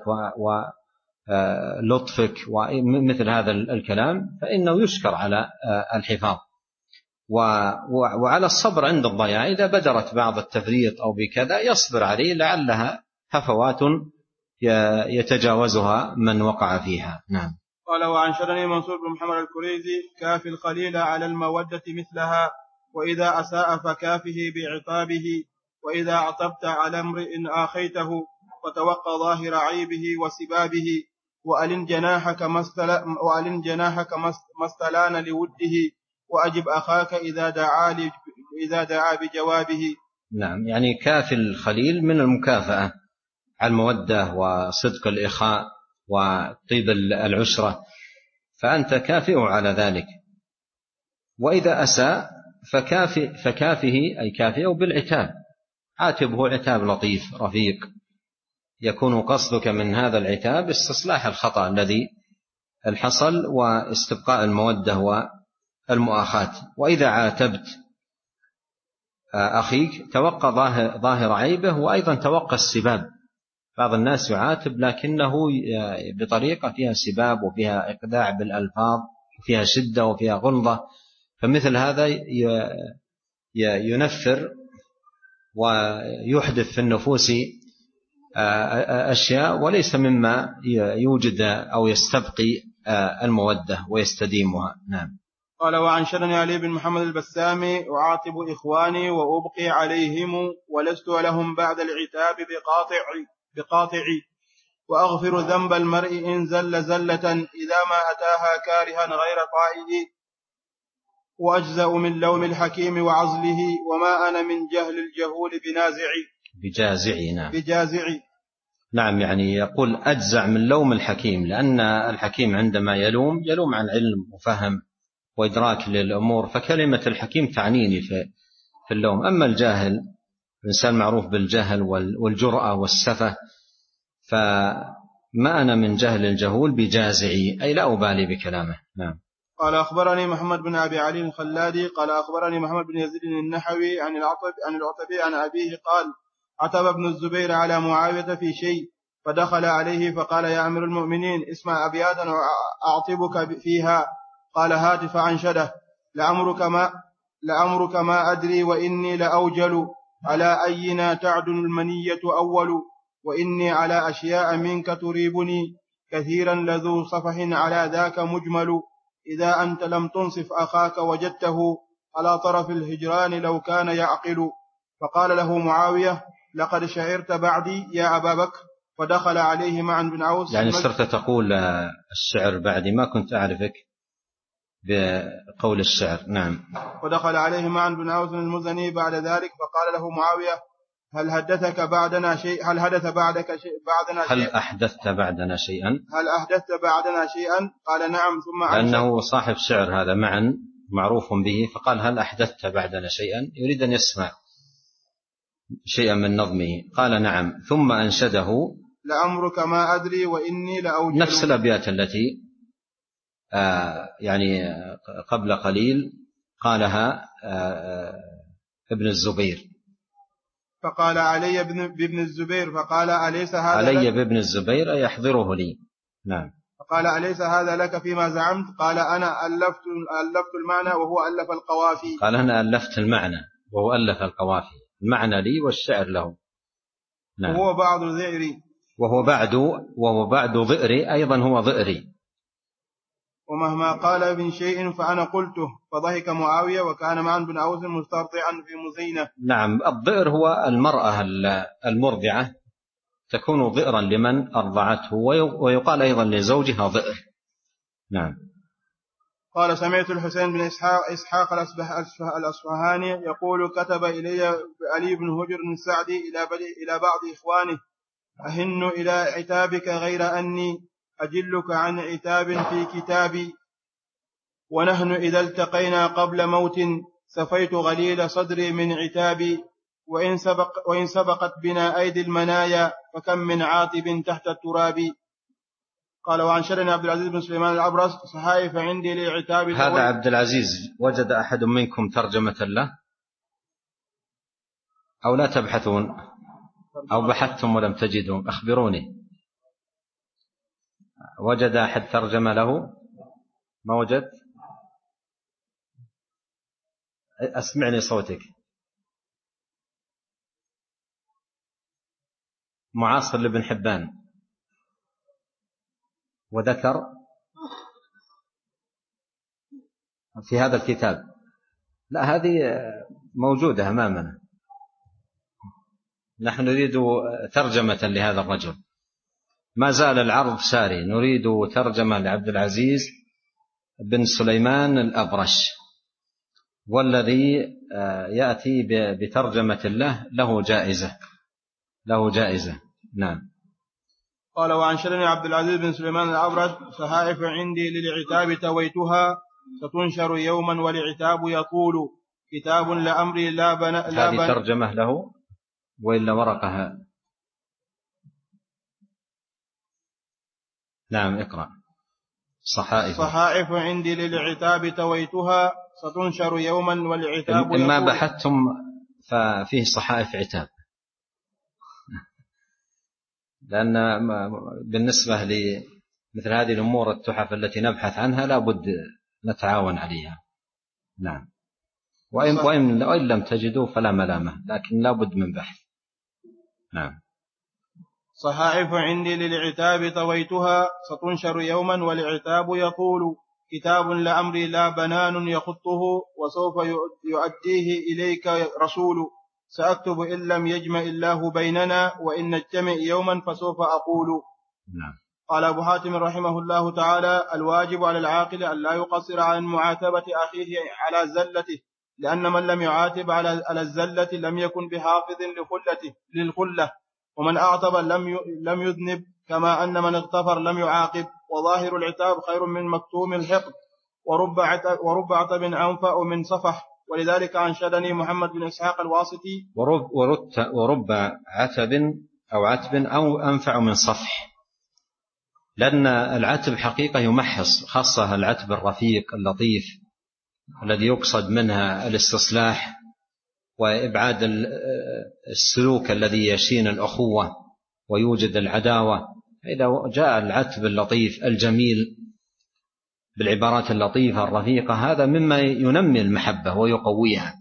ولطفك ومثل هذا الكلام، فإنه يشكر على الحفاظ. وعلى الصبر عند الضياع، إذا بدرت بعض التفريط أو بكذا يصبر عليه، لعلها هفوات يتجاوزها من وقع فيها. نعم. قال وأنشدني منصور بن محمد الكريزي: كاف الخليل على المودة مثلها، وإذا أساء فكافه بعطابه، وإذا عطبت على امرئ آخيته فتوقى ظاهر عيبه وسبابه، وألن جناحك وألن جناحك ما استلان لوده، وأجب أخاك إذا دعا إذا دعا بجوابه. نعم، يعني كافي الخليل من المكافأة على المودة وصدق الإخاء وطيب العشرة، فأنت كافئ على ذلك. وإذا أساء فكافئ فكافه أي كافئه بالعتاب، عاتبه عتاب لطيف رفيق، يكون قصدك من هذا العتاب استصلاح الخطأ الذي الحصل واستبقاء المودة والمؤاخاة. وإذا عاتبت أخيك توقى ظاهر عيبه، وأيضا توقى السباب. بعض الناس يعاتب لكنه بطريقة فيها سباب وفيها إقداع بالألفاظ وفيها شدة وفيها غلظة، فمثل هذا ينفر ويحدث في النفوس أشياء وليس مما يوجد أو يستبقي المودة ويستديمها. نعم. قال وأنشدني علي بن محمد البسامي: أعاتب إخواني وأبقي عليهم، ولست لهم بعد العتاب بقاطع بقاطعي، وأغفر ذنب المرء إن زل زلة إذا ما أتاها كارها غير طائل، وأجزأ من لوم الحكيم وعزله، وما أنا من جهل الجهول بنازعي بجازعي. نعم. بجازعي. نعم، يعني يقول أجزع من لوم الحكيم، لأن الحكيم عندما يلوم يلوم عن علم وفهم وإدراك للأمور، فكلمة الحكيم تعنيني في اللوم. أما الجاهل، الإنسان معروف بالجهل والجرأة والسفة، فما أنا من جهل الجهول بجازعي، أي لا أبالي بكلامه. نعم. قال أخبرني محمد بن أبي علي الخلادي قال أخبرني محمد بن يزيد النحوي عن العطب عن العتبي عن أبيه قال: عتب ابن الزبير على معاوية في شيء، فدخل عليه فقال: يا أمير المؤمنين، اسمع أبياتا أعطبك فيها. قال: هات. فأنشده: لأمرك ما لأمرك ما أدري، وإني لأوجل على أينا تعدل المنية أول، وإني على أشياء منك تريبني، كثيرا لذو صفح على ذاك مجمل، إذا أنت لم تنصف أخاك وجدته على طرف الهجران لو كان يعقل. فقال له معاوية: لقد شعرت بعدي يا أبا بكر. فدخل عليه معا بن عوس. يعني صرت تقول الشعر بعدي، ما كنت أعرفك بقول الشعر. نعم. فدخل عليه معا بن عوس المزني بعد ذلك فقال له معاوية: هل حدثك بعدنا شيء هل حدث بعدك شيء بعدنا هل شيء أحدثت بعدنا شيئا هل أحدثت بعدنا شيئا؟ قال: نعم. ثم لأنه صاحب شعر هذا معا معروف به، فقال: هل أحدثت بعدنا شيئا؟ يريد أن يسمع شيئا من نظمه. قال: نعم. ثم أنشده: لأمرك ما أدري وإني لأوجل. نفس الأبيات التي آه يعني قبل قليل قالها آه ابن الزبير. فقال: علي بابن الزبير. فقال: أليس هذا علي لك؟ بابن الزبير يحضره لي. نعم. فقال: أليس هذا لك فيما زعمت؟ قال: أنا ألفت, ألفت المعنى وهو ألف القوافي. قال: أنا ألفت المعنى وهو ألف القوافي، المعنى لي والشعر له. نعم. وهو بعد ذئري وهو بعد وهو بعد ضئري، أيضا هو ضئري. ومهما قال من شيء فأنا قلته. فضحك معاوية وكان معا بن عوس مسترضعا في مزينة. نعم. الضئر هو المرأة المرضعة، تكون ضئرا لمن أرضعته، ويقال أيضا لزوجها ضئر. نعم. قال: سمعت الحسين بن إسحاق, إسحاق الأصفهاني يقول: كتب إلي علي بن هجر السعدي إلى بعض إخوانه: أهن إلى عتابك غير أني أجلك عن عتاب في كتابي، ونحن إذا التقينا قبل موت سفيت غليل صدري من عتابي، وإن, سبق وإن سبقت بنا أيدي المنايا فكم من عاتب تحت التراب. قال: وأنشدني عبد العزيز بن سليمان العبرس: صحائف عندي لعتاب. هذا عبد العزيز وجد أحد منكم ترجمة له أو لا تبحثون أو بحثتم ولم تجدوا؟ أخبروني. وجد أحد ترجمة له؟ ما وجد؟ أسمعني صوتك. معاصر لابن حبان وذكر في هذا الكتاب. لا، هذه موجودة أمامنا. نحن نريد ترجمة لهذا الرجل، ما زال العرض ساري. نريد ترجمة لعبد العزيز بن سليمان الأبرش، والذي يأتي بترجمة له له جائزة له جائزة نعم. قال: وأنشدني عبد العزيز بن سليمان الأبرش: صحائف عندي للعتاب تويتها، ستنشر يوما والعتاب يطول، كتاب لأمري لا بن هذه بن... ترجمة له وإلا ورقها؟ نعم اقرأ. صحائف صحائف عندي للعتاب تويتها، ستنشر يوما والعتاب يطول. إما بحثتم ففيه صحائف عتاب، لأن بالنسبة لمثل هذه الأمور التحف التي نبحث عنها لا بد نتعاون عليها. نعم. وإن, وإن, وإن لم تجدوا فلا ملامة، لكن لا بد من بحث. نعم. صحائف عندي للعتاب طويتها، ستنشر يوما والعتاب يطول، كتاب لأمري لا بنان يخطه، وسوف يؤديه إليك رسول، سأكتب إن لم يجمع الله بيننا، وإن نجتمع يوما فسوف أقول. نعم. قال أبو حاتم رحمه الله تعالى: الواجب على العاقل أن لا يقصر عن معاتبة أخيه على زلته، لأن من لم يعاتب على الزلة لم يكن بحافظ لخلته للخلة، ومن أعتب لم لم يذنب، كما أن من اغتفر لم يعاقب، وظاهر العتاب خير من مكتوم الحقد، ورب عتب ورب عتب أنفع من صفح. ولذلك أنشدني محمد بن إسحاق الواسطي: ورب, ورب عتب أو عتب أو أنفع من صفح، لأن العتب حقيقة يمحص، خاصة العتب الرفيق اللطيف الذي يقصد منها الاستصلاح وإبعاد السلوك الذي يشين الأخوة ويوجد العداوة. إذا جاء العتب اللطيف الجميل بالعبارات اللطيفة الرفيقة، هذا مما ينمي المحبة ويقويها،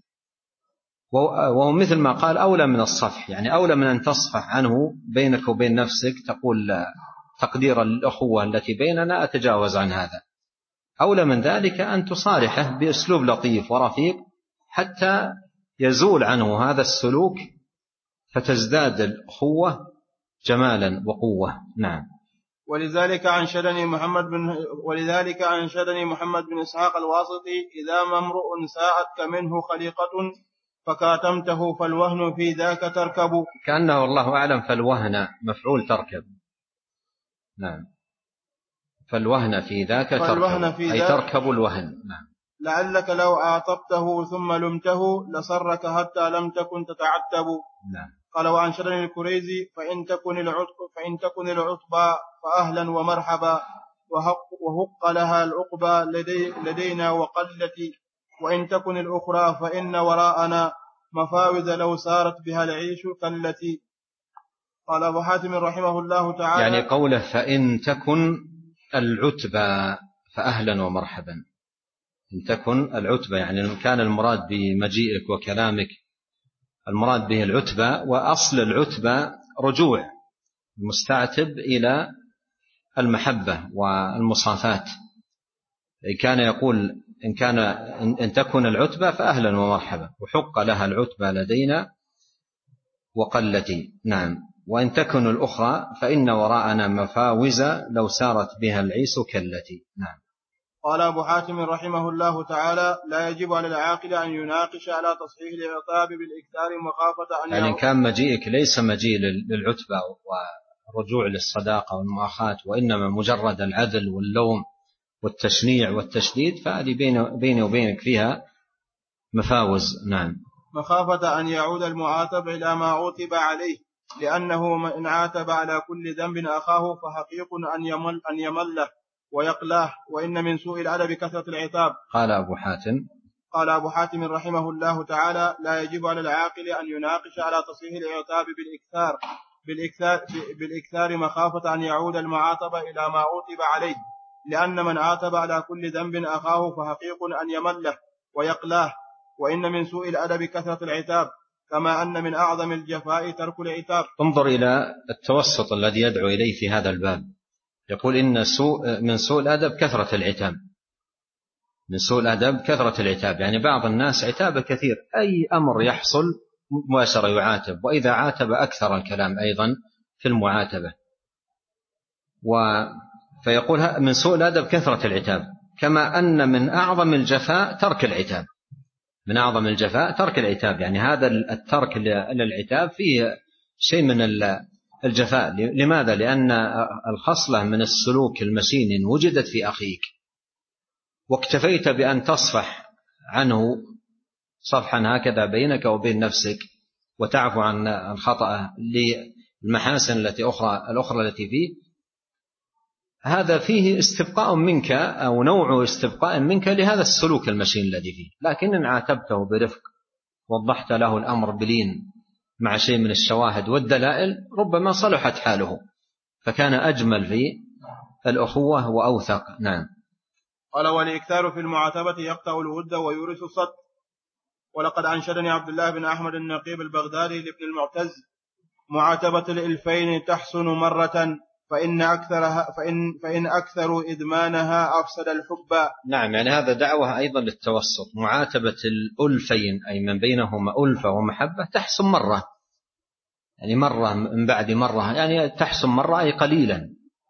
وهو مثل ما قال أولى من الصفح، يعني أولى من أن تصفح عنه بينك وبين نفسك، تقول تقدير الأخوة التي بيننا أتجاوز عن هذا. أولى من ذلك أن تصالحه بأسلوب لطيف ورفيق حتى يزول عنه هذا السلوك، فتزداد الأخوة جمالا وقوة. نعم. ولذلك أنشدني محمد بن ولذلك أنشدني محمد بن إسحاق الواسطي: إذا ما امرؤ ساءتك منه خليقة فكاتمته فالوهن في ذاك تركب. كأنه والله أعلم فالوهن مفعول تركب. نعم. فالوهن في ذاك تركب، في أي تركب الوهن. نعم. لعلك لو أعطبته ثم لمته لسرك حتى لم تكن تتعتب. نعم. قال: وأنشدني الكريزي: فإن تكن العتب فإن تكن العتبى فأهلا ومرحبا، وهق لها العقبى لدي لدينا وقلتي، وإن تكن الأخرى فإن وراءنا مفاوز لو سارت بها العيش كالتي. قال أبو حاتم رحمه الله تعالى: يعني قوله فإن تكن العتبى فأهلا ومرحبا، إن تكن العتبى يعني كان المراد بمجيئك وكلامك المراد به العتبى، وأصل العتبى رجوع المستعتب إلى المحبة والمصافات. كان يقول إن كان إن تكن العتبى فأهلا ومرحبا، وحق لها العتبى لدينا وقلتي. نعم. وإن تكن الأخرى فإن وراءنا مفاوزة لو سارت بها العيس كالتي. نعم. قال أبو حاتم رحمه الله تعالى: لا يجب على العاقل أن يناقش على تصحيح العقاب بالإكثار مخافة أن يعني إن كان مجيئك ليس مجيء للعتبى والرجوع للصداقة والمؤاخاة، وإنما مجرد العدل واللوم والتشنيع والتشديد، فهذه بيني وبينك فيها مفاوز. نعم. مخافة أن يعود المعاتب إلى ما عوتب عليه، لأنه من عاتب على كل ذنب أخاه فحقيق أن يمل أن يمله ويقلاه، وإن من سوء الأدب كثرة العتاب. قال أبو حاتم قال أبو حاتم رحمه الله تعالى: لا يجب على العاقل أن يناقش على تصحيح العتاب بالإكثار بالإكثار, بالإكثار مخافة أن يعود المعاتب إلى ما عوتب عليه، لأن من عاتب على كل ذنب أخاه فحقيق أن يمله ويقلاه، وإن من سوء الأدب كثرة العتاب، كما أن من أعظم الجفاء ترك العتاب. انظر إلى التوسط الذي يدعو إليه في هذا الباب، يقول إن سوء من سوء الأدب كثرة العتاب، من سوء الأدب كثرة العتاب، يعني بعض الناس عتابه كثير، أي أمر يحصل مباشرة يعاتب، وإذا عاتب أكثر الكلام أيضا في المعاتبة. فيقول من سوء الأدب كثرة العتاب، كما أن من أعظم الجفاء ترك العتاب، من أعظم الجفاء ترك العتاب، يعني هذا الترك للعتاب فيه شيء من الجفاء. لماذا؟ لأن الخصلة من السلوك المشين إن وجدت في أخيك واكتفيت بأن تصفح عنه صفحا هكذا بينك وبين نفسك وتعفو عن الخطأ للمحاسن التي أخرى الأخرى التي فيه، هذا فيه استبقاء منك أو نوع استبقاء منك لهذا السلوك المشين الذي فيه. لكن إن عاتبته برفق وضحت له الأمر بلين مع شيء من الشواهد والدلائل ربما صلحت حاله، فكان أجمل في الأخوة وأوثق. نعم. قال: والإكثار في المعاتبة يقطع الود ويورث الصد. ولقد أنشدني عبد الله بن أحمد النقيب البغدادي لابن المعتز: معاتبة الإلفين تحسن مرة، فإن أكثرها فإن فإن أكثر إدمانها أفسد الحب. نعم، يعني هذا دعوة أيضا للتوسط. معاتبة الألفين أي من بينهما ألفة ومحبة تحسن مرة، يعني مرة من بعد مرة، يعني تحسن مرة أي قليلا.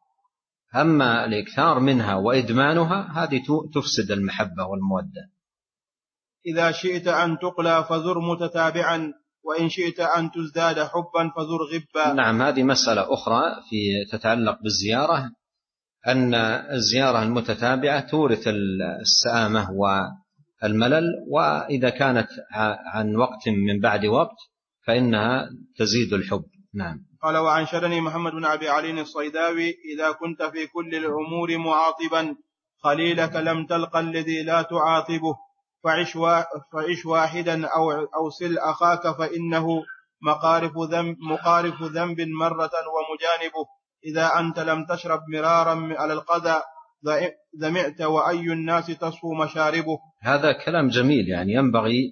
أما الإكثار منها وإدمانها هذه تفسد المحبة والمودة. إذا شئت أن تقلى فزر متتابعا، وإن شئت أن تزداد حبا فزر غبا. نعم، هذه مسألة أخرى في تتعلق بالزيارة، أن الزيارة المتتابعة تورث السآمة والملل، وإذا كانت عن وقت من بعد وقت فإنها تزيد الحب. نعم. قال: وأنشدني محمد بن أبي علي الصيداوي: إذا كنت في كل الأمور معاطبا خليلك لم تلق الذي لا تعاطبه، فعش, فعش واحدا أو, أو سل أخاك، فإنه مقارف ذنب, مقارف ذنب مرة ومجانبه. إذا أنت لم تشرب مرارا على القذى ذمعت، وأي الناس تصفو مشاربه. هذا كلام جميل، يعني ينبغي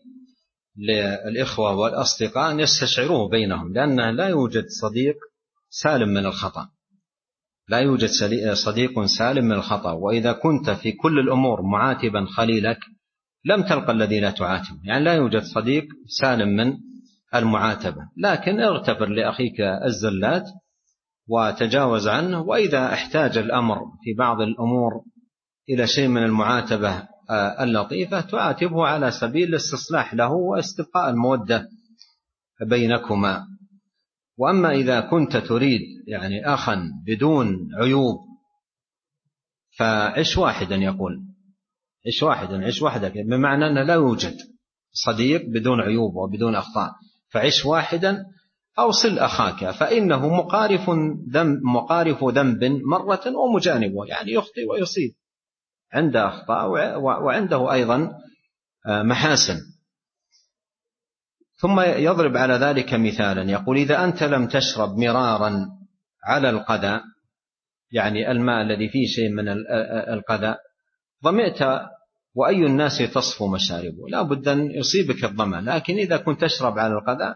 للإخوة والأصدقاء أن يستشعروه بينهم، لأنه لا يوجد صديق سالم من الخطأ، لا يوجد صديق سالم من الخطأ. وإذا كنت في كل الأمور معاتبا خليلك لم تلقى الذي لا تعاتب، يعني لا يوجد صديق سالم من المعاتبة. لكن اغتفر لأخيك الزلات وتجاوز عنه، وإذا احتاج الأمر في بعض الأمور إلى شيء من المعاتبة اللطيفة تعاتبه على سبيل الاستصلاح له واستبقاء المودة بينكما. وأما إذا كنت تريد يعني أخا بدون عيوب فعش واحدا، يقول عش واحدا، عش وحدك، بمعنى أنه لا يوجد صديق بدون عيوب وبدون أخطاء، فعش واحدا أو صل أخاك، فإنه مقارف ذنب, مقارف ذنب مرة ومجانبه، يعني يخطئ ويصيب، عنده أخطاء وعنده أيضا محاسن. ثم يضرب على ذلك مثالا، يقول: إذا أنت لم تشرب مرارا على القذى، يعني الماء الذي فيه شيء من القذى، ظمئت وأي الناس تصفو مشاربه، لا بد أن يصيبك الظمأ. لكن إذا كنت تشرب على القذى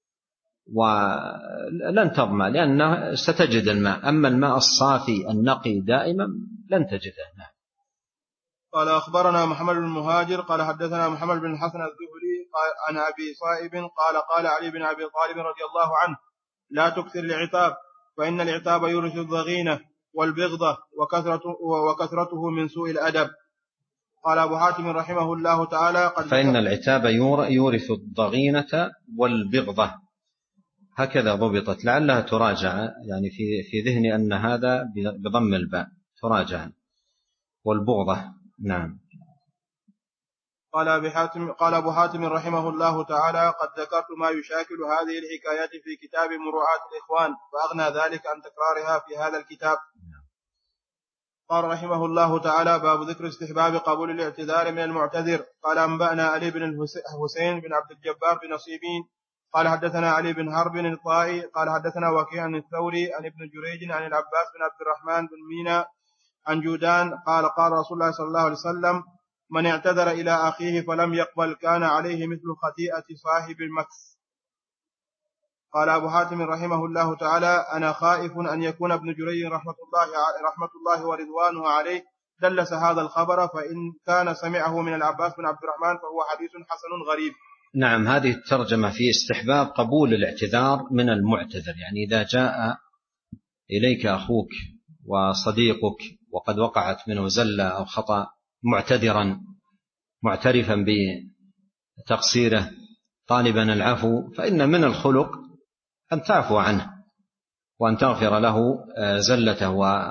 ولن تظمأ لأنه ستجد الماء، أما الماء الصافي النقي دائما لن تجده. قال: أخبرنا محمد بن المهاجر قال حدثنا محمد بن الحسن الزهري عن أبي صائب قال: قال علي بن أبي طالب رضي الله عنه: لا تكثر العتاب، فإن العتاب يورث الضغينة والبغضة، وكثرته, وكثرته من سوء الأدب. قال أبو حاتم رحمه الله تعالى: قد فإن العتاب يورث الضغينة والبغضة، هكذا ضبطت، لعلها تراجع، يعني في في ذهني أن هذا بضم الباء تراجع، والبغضة. نعم. قال أبو حاتم قال أبو حاتم رحمه الله تعالى: قد ذكرت ما يشاكل هذه الحكايات في كتاب مروءات الإخوان، فأغنى ذلك عن تكرارها في هذا الكتاب. قال رحمه الله تعالى: باب ذكر استحباب قبول الاعتذار من المعتذر. قال: أنبأنا علي بن الحسين بن عبد الجبار بن نصيبين قال حدثنا علي بن حرب الطائي قال حدثنا وكيع الثوري عن ابن جريج عن العباس بن عبد الرحمن بن مينا عن جودان قال: قال رسول الله صلى الله عليه وسلم: من اعتذر إلى أخيه فلم يقبل كان عليه مثل خطيئة صاحب المكس. قال أبو حاتم رحمه الله تعالى: أنا خائف أن يكون ابن جريج رحمة الله, رحمة الله ورضوانه عليه دلس هذا الخبر، فإن كان سمعه من العباس بن عبد الرحمن فهو حديث حسن غريب. نعم، هذه الترجمة في استحباب قبول الاعتذار من المعتذر. يعني إذا جاء إليك أخوك وصديقك وقد وقعت منه زلة أو خطأ معتذرا معترفا بتقصيره طالبا العفو، فإن من الخلق أن تعفو عنه وأن تغفر له زلته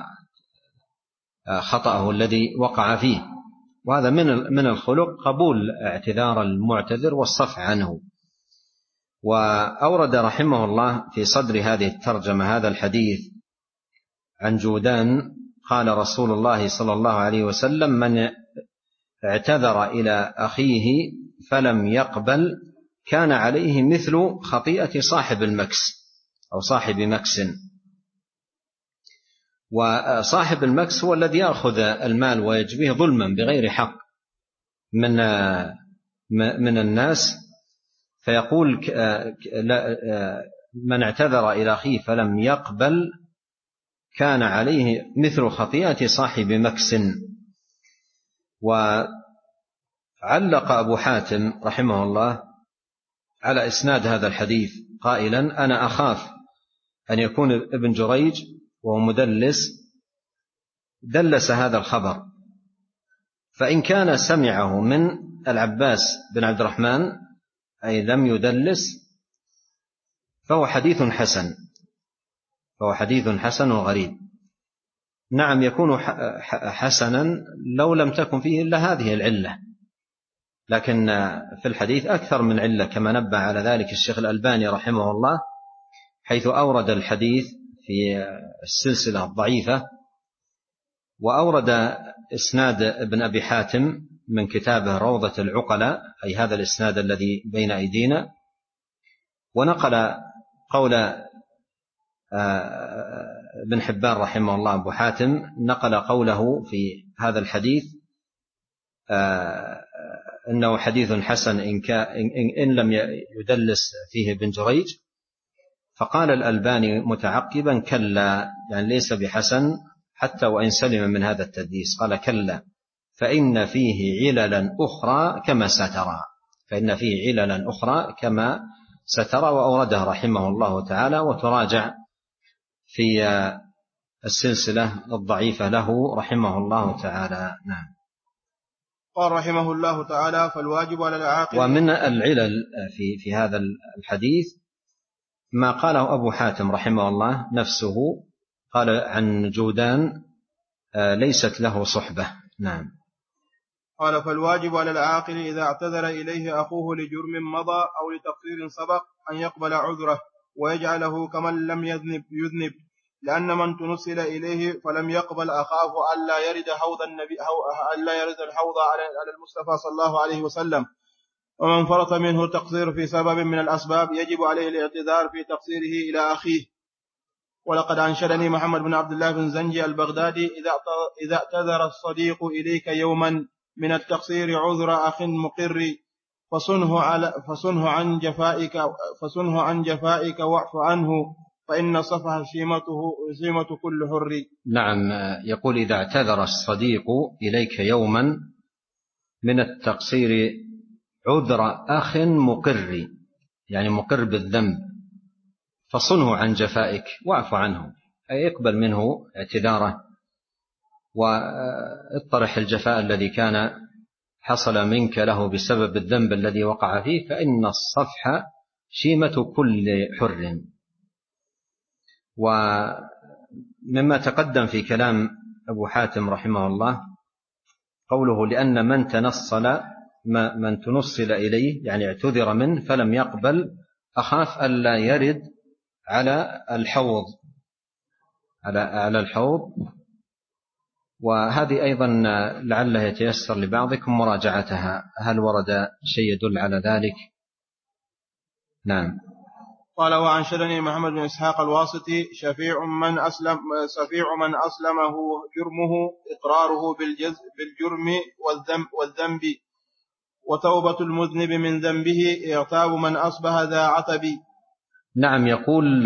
وخطأه الذي وقع فيه، وهذا من الخلق قبول اعتذار المعتذر والصفح عنه. وأورد رحمه الله في صدر هذه الترجمة هذا الحديث عن جودان قال رسول الله صلى الله عليه وسلم: من اعتذر إلى أخيه فلم يقبل كان عليه مثل خطيئة صاحب المكس أو صاحب مكس. وصاحب المكس هو الذي يأخذ المال ويجبيه ظلما بغير حق من من الناس، فيقول من اعتذر إلى أخيه فلم يقبل كان عليه مثل خطيئة صاحب مكس. وعلق أبو حاتم رحمه الله على إسناد هذا الحديث قائلا: أنا أخاف أن يكون ابن جريج وهو مدلس دلس هذا الخبر، فإن كان سمعه من العباس بن عبد الرحمن أي لم يدلس فهو حديث حسن فهو حديث حسن وغريب. نعم، يكون حسنا لو لم تكن فيه إلا هذه العلة، لكن في الحديث أكثر من علة كما نبه على ذلك الشيخ الألباني رحمه الله، حيث أورد الحديث في السلسلة الضعيفة، وأورد إسناد ابن أبي حاتم من كتابه روضة العقلاء، أي هذا الإسناد الذي بين أيدينا، ونقل قول ابن حبان رحمه الله أبو حاتم نقل قوله في هذا الحديث إنه حديث حسن إن, إن لم يدلس فيه ابن جريج. فقال الألباني متعقبا: كلا، يعني ليس بحسن حتى وإن سلم من هذا التدليس. قال: كلا، فإن فيه عللا أخرى كما سترى فإن فيه عللا أخرى كما سترى وأورده رحمه الله تعالى، وتراجع في السلسلة الضعيفة له رحمه الله تعالى. نعم. قال رحمه الله تعالى: فالواجب على العاقل. ومن العلل في في هذا الحديث ما قاله أبو حاتم رحمه الله نفسه، قال عن جودان ليست له صحبة. نعم. قال: فالواجب على العاقل إذا اعتذر إليه أخوه لجرم مضى أو لتقصير سبق أن يقبل عذره ويجعله كمن لم يذنب يذنب لأن من تنسل إليه فلم يقبل أخاف ألا يرد حوض النبي ألا يرد الحوض على المصطفى صلى الله عليه وسلم. ومن فرط منه تقصير في سبب من الأسباب يجب عليه الاعتذار في تقصيره إلى أخيه. ولقد أنشدني محمد بن عبد الله بن زنجي البغدادي: إذا اعتذر الصديق إليك يوما من التقصير عذر أخ مقر فصنه, على فصنه عن جفائك فصنه عن جفائك واعف عنه فإن صفح شيمته شيمة كل حر. نعم، يقول: إذا اعتذر الصديق إليك يوما من التقصير عذر أخ مقر، يعني مقر بالذنب، فصنه عن جفائك واعف عنه، أي اقبل منه اعتذاره واطرح الجفاء الذي كان حصل منك له بسبب الذنب الذي وقع فيه، فإن الصفح شيمة كل حر. ومما تقدم في كلام أبو حاتم رحمه الله قوله: لأن من تنصل من تنصل إليه يعني اعتذر منه فلم يقبل أخاف ألا يرد على الحوض على على الحوض. وهذه أيضا لعله يتيسر لبعضكم مراجعتها، هل ورد شيء يدل على ذلك؟ نعم. قال وأنشدني محمد بن إسحاق الواسطي شفيع من أسلم شفيع من أسلمه جرمه إقراره بالجز بالجرم والذنب, والذنب وتوبة المذنب من ذنبه اغتاب من أصبح ذا عتب. نعم. يقول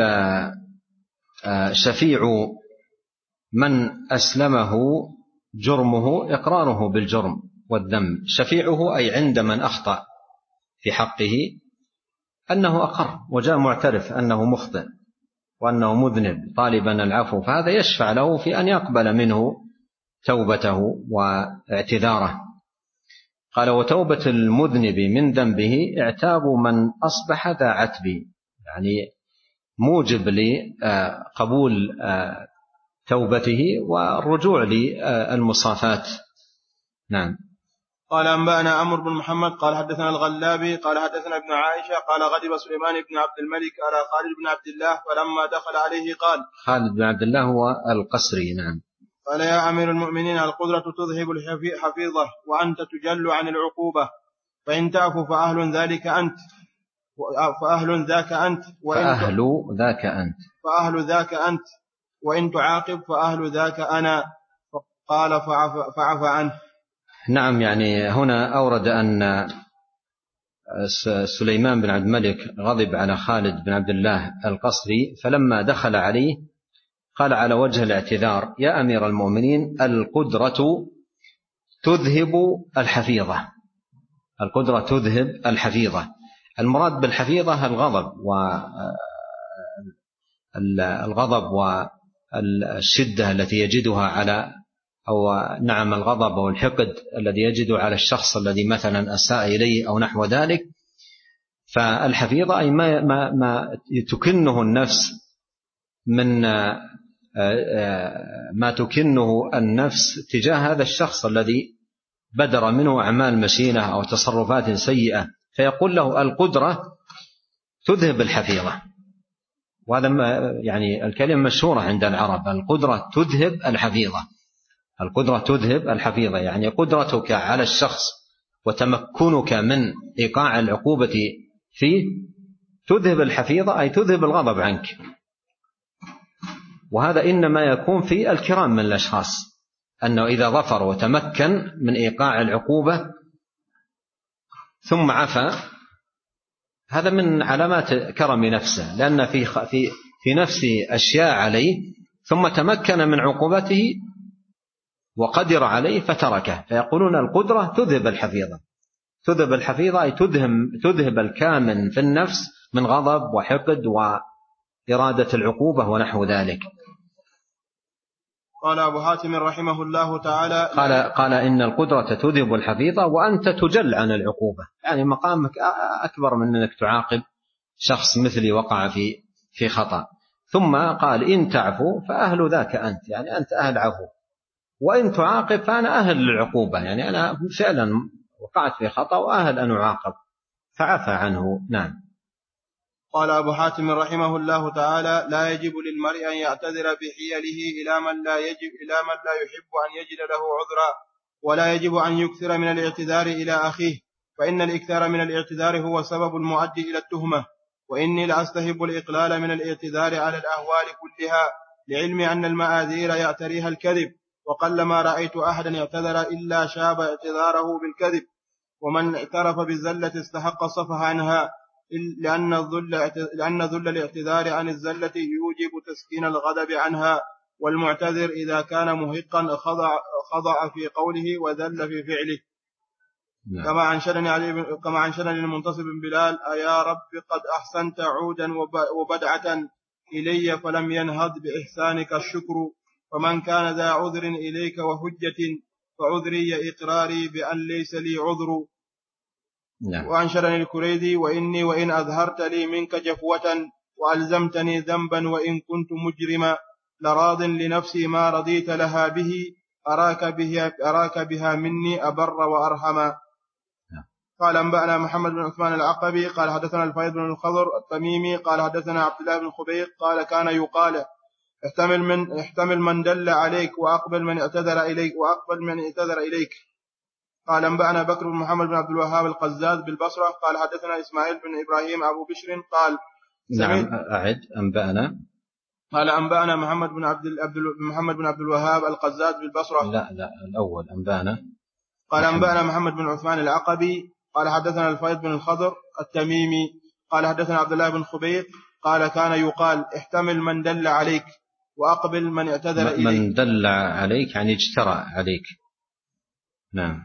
شفيع من أسلمه جرمه إقراره بالجرم والذنب. شفيعه أي عند من أخطأ في حقه أنه أقر وجاء معترف أنه مخطئ وأنه مذنب طالبا العفو، فهذا يشفع له في أن يقبل منه توبته واعتذاره. قال وتوبة المذنب من ذنبه اعتاب من أصبح ذا عتب، يعني موجب لقبول توبته والرجوع للمصافات. نعم. قال أنبأنا عمرو بن محمد قال حدثنا الغلابي قال حدثنا ابن عائشة قال غضب سليمان بن عبد الملك على خالد بن عبد الله فلما دخل عليه قال، خالد بن عبد الله هو القسري. نعم. قال يا أمير المؤمنين القدرة تذهب الحفيظة وأنت تجل عن العقوبة، فإن تعفو فأهل ذلك أنت فأهل ذاك أنت فأهل ذاك أنت فأهل ذاك أنت وإن تعاقب فأهل ذاك أنا. قال فعف, فعف عنه. نعم. يعني هنا أورد أن سليمان بن عبد الملك غضب على خالد بن عبد الله القسري، فلما دخل عليه قال على وجه الاعتذار يا أمير المؤمنين القدرة تذهب الحفيظة. القدرة تذهب الحفيظة. المراد بالحفيظة الغضب والغضب والشدة التي يجدها على أو نعم الغضب والحقد الذي يجده على الشخص الذي مثلا أساء إليه أو نحو ذلك. فالحفيظة أي ما, ما, ما تكنه النفس من ما تكنه النفس تجاه هذا الشخص الذي بدر منه أعمال مشينة أو تصرفات سيئة، فيقول له القدرة تذهب الحفيظة. وهذا يعني الكلمة مشهورة عند العرب، القدرة تذهب الحفيظة. القدرة تذهب الحفيظة يعني قدرتك على الشخص وتمكنك من إيقاع العقوبة فيه تذهب الحفيظة أي تذهب الغضب عنك. وهذا إنما يكون في الكرام من الأشخاص، أنه إذا ظفر وتمكن من إيقاع العقوبة ثم عفا هذا من علامات كرم نفسه، لأن في في في نفسه أشياء عليه ثم تمكن من عقوبته وقدر عليه فتركه، فيقولون القدرة تذهب الحفيظة. تذهب الحفيظة أي تذهب الكامن في النفس من غضب وحقد وإرادة العقوبة ونحو ذلك. قال أبو حاتم رحمه الله تعالى قال, قال إن القدرة تذهب الحفيظة وأنت تجل عن العقوبة، يعني مقامك أكبر من أنك تعاقب شخص مثلي وقع في في خطأ. ثم قال إن تعفو فأهل ذاك أنت، يعني أنت أهل عفو، وإن تعاقب فأنا أهل للعقوبة، يعني أنا فعلا وقعت في خطأ وأهل أن أعاقب، فعفى عنه. نعم. قال أبو حاتم رحمه الله تعالى لا يجب للمرء أن يعتذر بحيله إلى من لا يجب إلى من لا يحب أن يجد له عذرا، ولا يجب أن يكثر من الاعتذار إلى أخيه، فإن الإكثار من الاعتذار هو سبب المؤدي إلى التهمة. وإني لأستحب الإقلال من الاعتذار على الأهوال كلها، لعلم أن المآذير يعتريها الكذب، وقلما رأيت أحدا اعتذر إلا شاب اعتذاره بالكذب، ومن اعترف بالزلة استحق الصفح عنها، لأن الذل لأن ذل الاعتذار عن الزلة يوجب تسكين الغضب عنها، والمعتذر إذا كان مهقا خضع خضع في قوله وذل في فعله. كما أنشدني علي كما أنشدني المنتصب بن بلال أيا رب قد أحسنت عودا وبدعة إلي فلم ينهض بإحسانك الشكر، فمن كان ذا عذر إليك وحجة فعذري إقراري بأن ليس لي عذر. نعم. وأنشرني الكريدي وإني وإن أظهرت لي منك جفوة وألزمتني ذنبا وإن كنت مجرما لراض لنفسي ما رضيت لها به أراك بها, أراك بها مني أبر وأرحما. نعم. قال أنبأنا محمد بن عثمان العقبي قال حدثنا الفيض بن الخضر التميمي قال حدثنا عبد الله بن خبيق قال كان يقال احتمل من, احتمل من دل عليك وأقبل من اعتذر إليك وأقبل من اعتذر إليك. قال أنبأنا بكر بن محمد بن عبد الوهاب القزاز بالبصرة قال حدثنا إسماعيل بن إبراهيم أبو بشر قال نعم أعد. أنبأنا قال أنبأنا محمد بن عبد محمد بن عبد الوهاب القزاز بالبصرة. لا لا الأول أنبأنا. قال أنبأنا محمد بن عثمان العقبي قال حدثنا الفيض بن الخضر التميمي قال حدثنا عبد الله بن خبيب قال كان يقال احتمل من دل عليك وأقبل من اعتذر إليك. من دل عليك يعني اجترى عليك. نعم.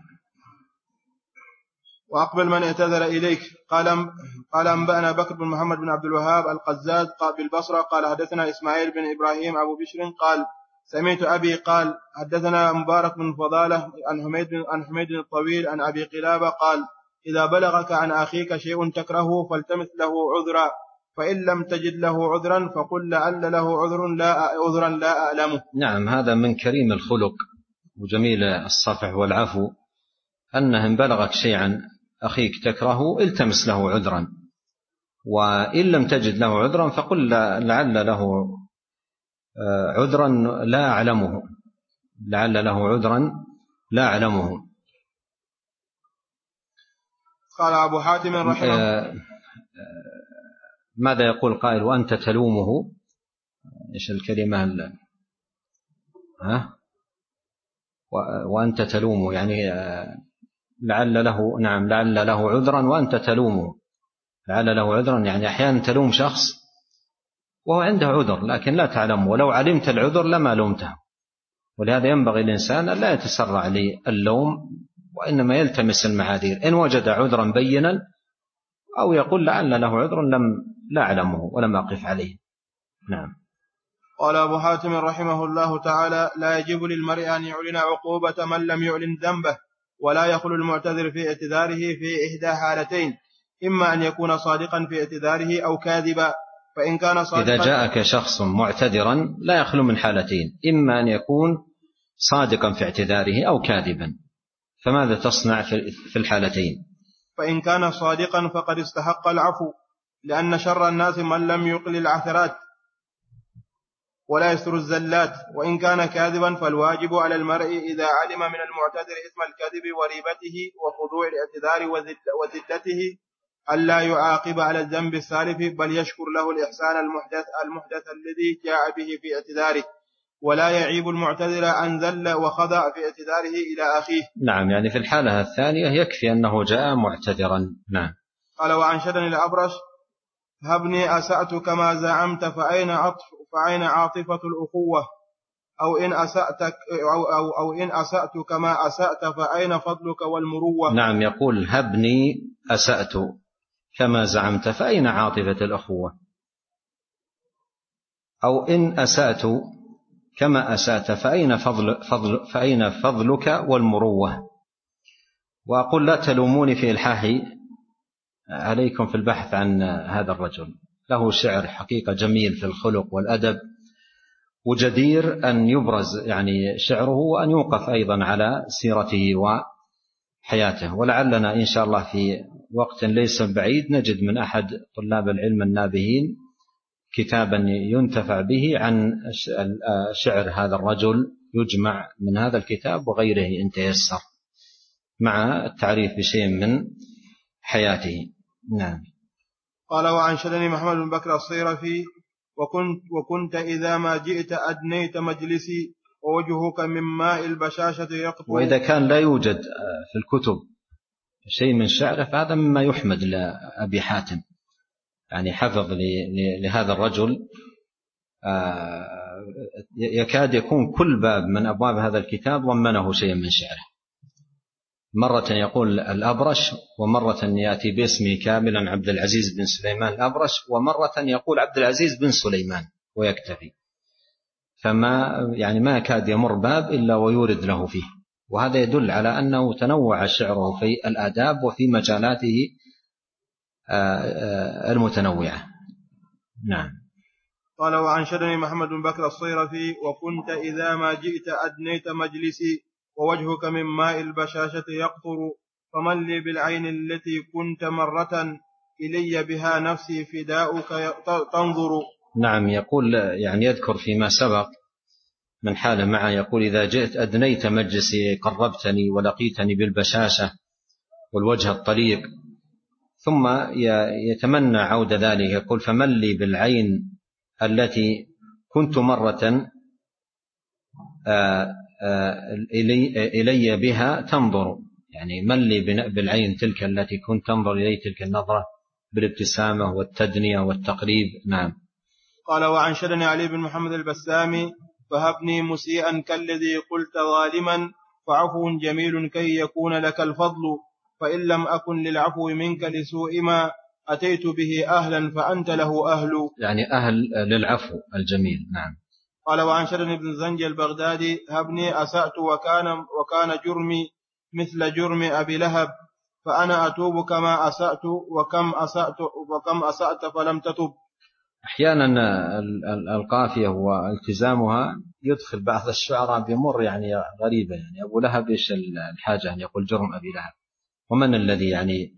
وأقبل من اعتذر إليك. قال قال أنبأنا بكر بن محمد بن عبد الوهاب القزاز بالبصرة قال حدثنا إسماعيل بن إبراهيم أبو بشر قال سمعت أبي قال حدثنا مبارك بن فضالة عن حميد عن حميد الطويل عن أبي قلابة قال إذا بلغك عن أخيك شيء تكرهه فالتمس له عذرا فإن لم تجد له عذرا فقل لعل له عذر لا عذرا لا أعلمه. نعم هذا من كريم الخلق وجميل الصفح والعفو أنه إن بلغك شيء عن أخيك تكرهه التمس له عذرا وإن لم تجد له عذرا فقل لعل له عذرا لا أعلمه لعل له عذرا لا أعلمه. قال أبو حاتم رحمه ماذا يقول قائل وأنت تلومه؟ إيش الكلمة ال... ها وأنت تلومه يعني لعل له نعم لعل له عذرا وأنت تلومه. لعل له عذرا يعني أحيانا تلوم شخص وهو عنده عذر لكن لا تعلمه ولو علمت العذر لما لومته. ولهذا ينبغي الإنسان أن لا يتسرع للوم وإنما يلتمس المعاذير إن وجد عذرا بينا أو يقول لعل له عذر لم لا أعلمه ولم أقف عليه. نعم. قال أبو حاتم رحمه الله تعالى لا يجب للمرء أن يعلن عقوبة من لم يعلن ذنبه ولا يخلو المعتذر في اعتذاره في إحدى حالتين إما أن يكون صادقا في اعتذاره أو كاذبا. فإن كان صادقا إذا جاءك شخص معتذرا لا يخلو من حالتين إما أن يكون صادقا في اعتذاره أو كاذبا فماذا تصنع في الحالتين؟ فإن كان صادقا فقد استحق العفو لأن شر الناس من لم يقل العثرات ولا يستر الزلات. وإن كان كاذبا فالواجب على المرء إذا علم من المعتذر اسم الكذب وريبته وخضوع الاعتذار وذلته ألا يعاقب على الذنب السالف بل يشكر له الإحسان المحدث, المحدث الذي جاء به في اعتذاره ولا يعيب المعتذر أن ذل وخضع في اعتذاره إلى أخيه. نعم يعني في الحالة الثانية يكفي أنه جاء معتذرا. نعم. قال وأنشدني الأبرش هبني أسأت كما زعمت فأين عطف فأين عاطفة الأخوة أو إن أسأتك أو, أو, أو إن أسأت كما أسأت فأين فضلك والمروة. نعم يقول هبني أسأت كما زعمت فأين عاطفة الأخوة أو إن أسأت كما أسأت فأين فضل فضل فأين فضلك والمروة. وأقول لا تلوموني في إلحاحي عليكم في البحث عن هذا الرجل له شعر حقيقة جميل في الخلق والأدب وجدير أن يبرز يعني شعره وأن يوقف أيضا على سيرته وحياته. ولعلنا إن شاء الله في وقت ليس بعيد نجد من أحد طلاب العلم النابهين كتابا ينتفع به عن شعر هذا الرجل يجمع من هذا الكتاب وغيره إن تيسر مع التعريف بشيء من حياته. نعم. قال وأنشدني محمد بن بكر الصيرفي وكنت, وكنت إذا ما جئت أدنيت مجلسي ووجهك من ماء البشاشة يقطر. وإذا كان لا يوجد في الكتب شيء من شعره فهذا مما يحمد لأبي حاتم يعني حفظ لهذا الرجل يكاد يكون كل باب من أبواب هذا الكتاب ضمنه شيء من شعره. مرة يقول الأبرش ومرة يأتي باسمه كاملا عبد العزيز بن سليمان الأبرش ومرة يقول عبد العزيز بن سليمان ويكتفي. فما يعني ما كاد يمر باب إلا ويورد له فيه وهذا يدل على أنه تنوع شعره في الآداب وفي مجالاته المتنوعة. نعم. قال وأنشدني محمد بن بكر الصيرفي وكنت إذا ما جئت أدنيت مجلسي ووجهك من ماء البشاشة يقطر فمن لي بالعين التي كنت مرة إلي بها نفسي فداؤك تنظر. نعم يقول يعني يذكر فيما سبق من حاله معه يقول إذا جئت أدنيت مجلسي قربتني ولقيتني بالبشاشة والوجه الطليق ثم يتمنى عود ذلك، يقول فمن لي بالعين التي كنت مرة إلي بها تنظر، يعني من لي بالعين تلك التي كنت تنظر إلي تلك النظرة بالابتسامة والتدنية والتقريب. نعم. قال وأنشدني علي بن محمد البسامي فهبني مسيئا كالذي قلت ظالما فعفو جميل كي يكون لك الفضل، فإن لم أكن للعفو منك لسوء ما أتيت به أهلا فأنت له أهل، يعني أهل للعفو الجميل. نعم. قال وأنشدني ابن زنجي البغدادي هبني أسأت وكان, وكان جرمي مثل جرم أبي لهب، فأنا أتوب كما أسأت وكم أسأت, وكم أسأت فلم تتب. أحيانا القافية والتزامها يدخل بعض الشعراء بمر يعني غريبة، يعني أبو لهب إيش الحاجة أن يقول جرم أبي لهب، ومن الذي يعني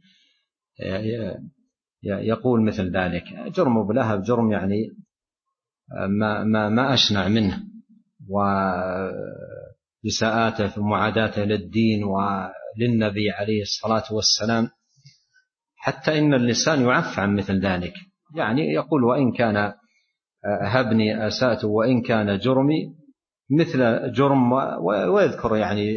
يقول مثل ذلك؟ جرم أبو لهب جرم يعني ما, ما, ما أشنع منه، وإساءاته في معاداته للدين وللنبي عليه الصلاة والسلام، حتى إن اللسان يعف عن مثل ذلك. يعني يقول وإن كان هبني أسأت وإن كان جرمي مثل جرم، ويذكر يعني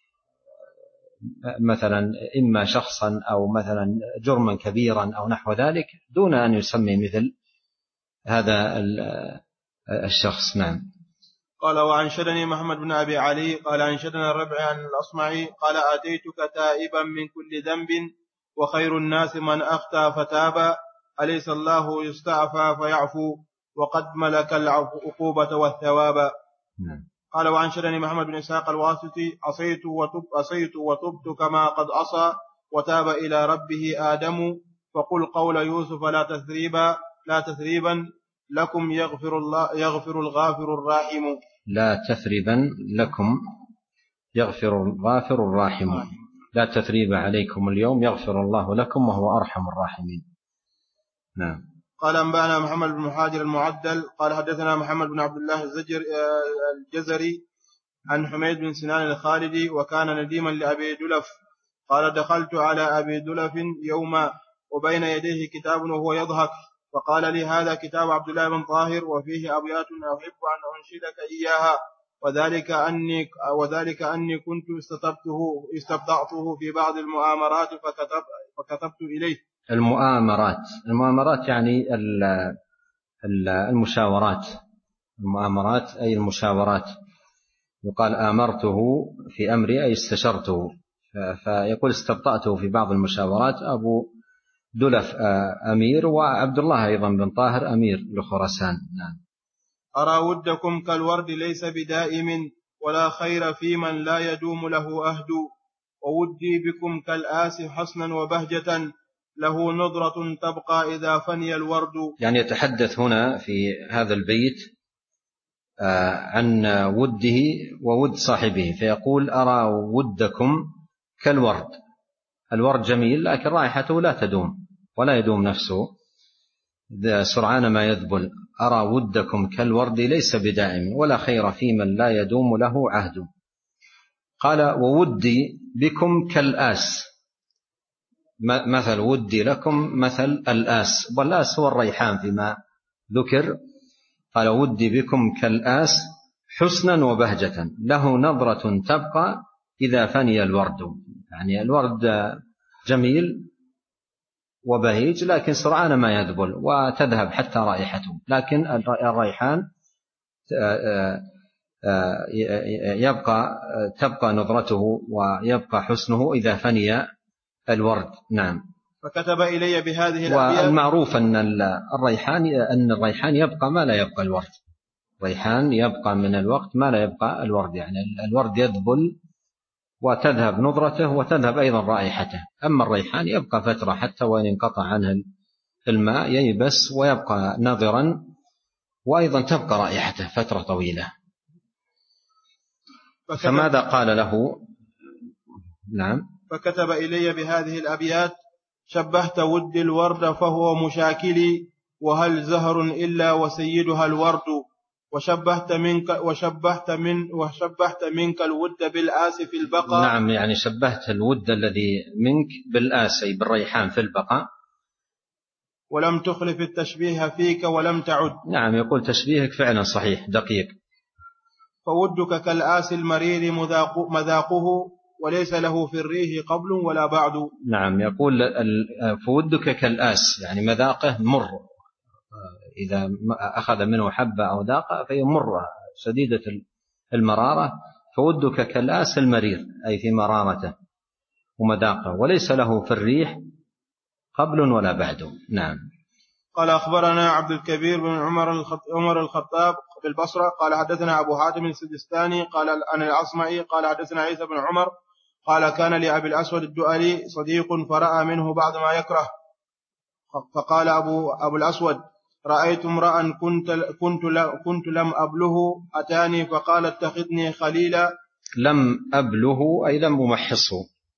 مثلا إما شخصا أو مثلا جرما كبيرا أو نحو ذلك دون أن يسمي مثل هذا الشخص. نعم. قال وأنشدني محمد بن أبي علي قال أنشدنا الربع عن الأصمعي قال أتيتك تائبا من كل ذنب وخير الناس من أخطأ فتاب، أليس الله يستعفى فيعفو وقد ملك العقوبة والثواب. نعم. قال وأنشدني محمد بن إسحاق الواسطي عصيت وتب أصيت وتبت كما قد عصى وتاب إلى ربه آدم، فقل قول يوسف لا تثريبا لا تثريبا لكم يغفر الله يغفر الغافر الراحم. لا تثريبا لكم يغفر الغافر الراحم. لا تثريب عليكم اليوم يغفر الله لكم وهو أرحم الراحمين. نعم. قال أنبأنا محمد بن محاجر المعدل قال حدثنا محمد بن عبد الله الزجر الجزري عن حميد بن سنان الخالدي وكان نديما لأبي دلف قال دخلت على أبي دلف يوما وبين يديه كتاب وهو يضحك، فقال لي هذا كتاب عبد الله بن طاهر وفيه أبيات أحب أن أنشدك إياها، وذلك أني, وذلك أني كنت استبطأته, استبطأته في بعض المؤامرات فكتب فكتبت إليه. المؤامرات المؤامرات يعني المشاورات، المؤامرات أي المشاورات، يقال آمرته في أمري أي استشرته، فيقول استبطأته في بعض المشاورات. أبو دلف أمير وعبد الله أيضا بن طاهر أمير لخراسان. نعم. أرى ودكم كالورد ليس بدائم ولا خير في من لا يدوم له أهد، وودي بكم كالآس حسنا وبهجة له نضرة تبقى إذا فني الورد. يعني يتحدث هنا في هذا البيت عن وده وود صاحبه، فيقول أرى ودكم كالورد. الورد جميل لكن رائحته لا تدوم ولا يدوم نفسه سرعان ما يذبل. أرى ودكم كالورد ليس بدائم ولا خير في من لا يدوم له عهد. قال وودي بكم كالآس، مثل ودي لكم مثل الآس، والآس هو الريحان فيما ذكر. قال ودي بكم كالآس حسنا وبهجة له نظرة تبقى إذا فني الورد. يعني الورد جميل وبهيج لكن سرعان ما يذبل وتذهب حتى رائحته، لكن الريحان يبقى تبقى نظرته ويبقى حسنه إذا فني الورد. نعم. فكتب إلي بهذه الأبيات. والمعروف أن الريحان أن الريحان يبقى ما لا يبقى الورد. الريحان يبقى من الوقت ما لا يبقى الورد، يعني الورد يذبل وتذهب نظرته وتذهب أيضا رائحته، أما الريحان يبقى فترة حتى وإن انقطع عنه الماء ييبس ويبقى ناظرا، وأيضا تبقى رائحته فترة طويلة. فماذا قال له؟ نعم. فكتب إلي بهذه الأبيات شبهت ود الورد فهو مشاكلي، وهل زهر إلا وسيدها الورد، وشبهت منك وشبهت من وشبهت منك الود بالآس في البقاء. نعم، يعني شبهت الود الذي منك بالآس أي بالريحان في البقاء. ولم تخلف التشبيه فيك ولم تعد. نعم، يقول تشبيهك فعلا صحيح دقيق. فودك كالآس المرير مذاقه وليس له في الريح قبل ولا بعد. نعم، يقول فودك كالآس يعني مذاقه مر، إذا أخذ منه حبة أو ذاق فهي مرة شديدة المرارة. فودك كالآس المرير أي في مرارته ومذاقه وليس له في الريح قبل ولا بعد. نعم. قال أخبرنا عبد الكبير بن عمر الخطاب بالبصرة قال حدثنا أبو حاتم السجستاني قال عن الأصمعي قال حدثنا عيسى بن عمر قال كان لأبي الأسود الدؤلي صديق فرأى منه بعض ما يكره، فقال أبو, أبو الأسود رأيت امرأ كنت, كنت, كنت لم أبله أتاني فقال اتخذني خليلا. لم أبله أي لم أمحصه،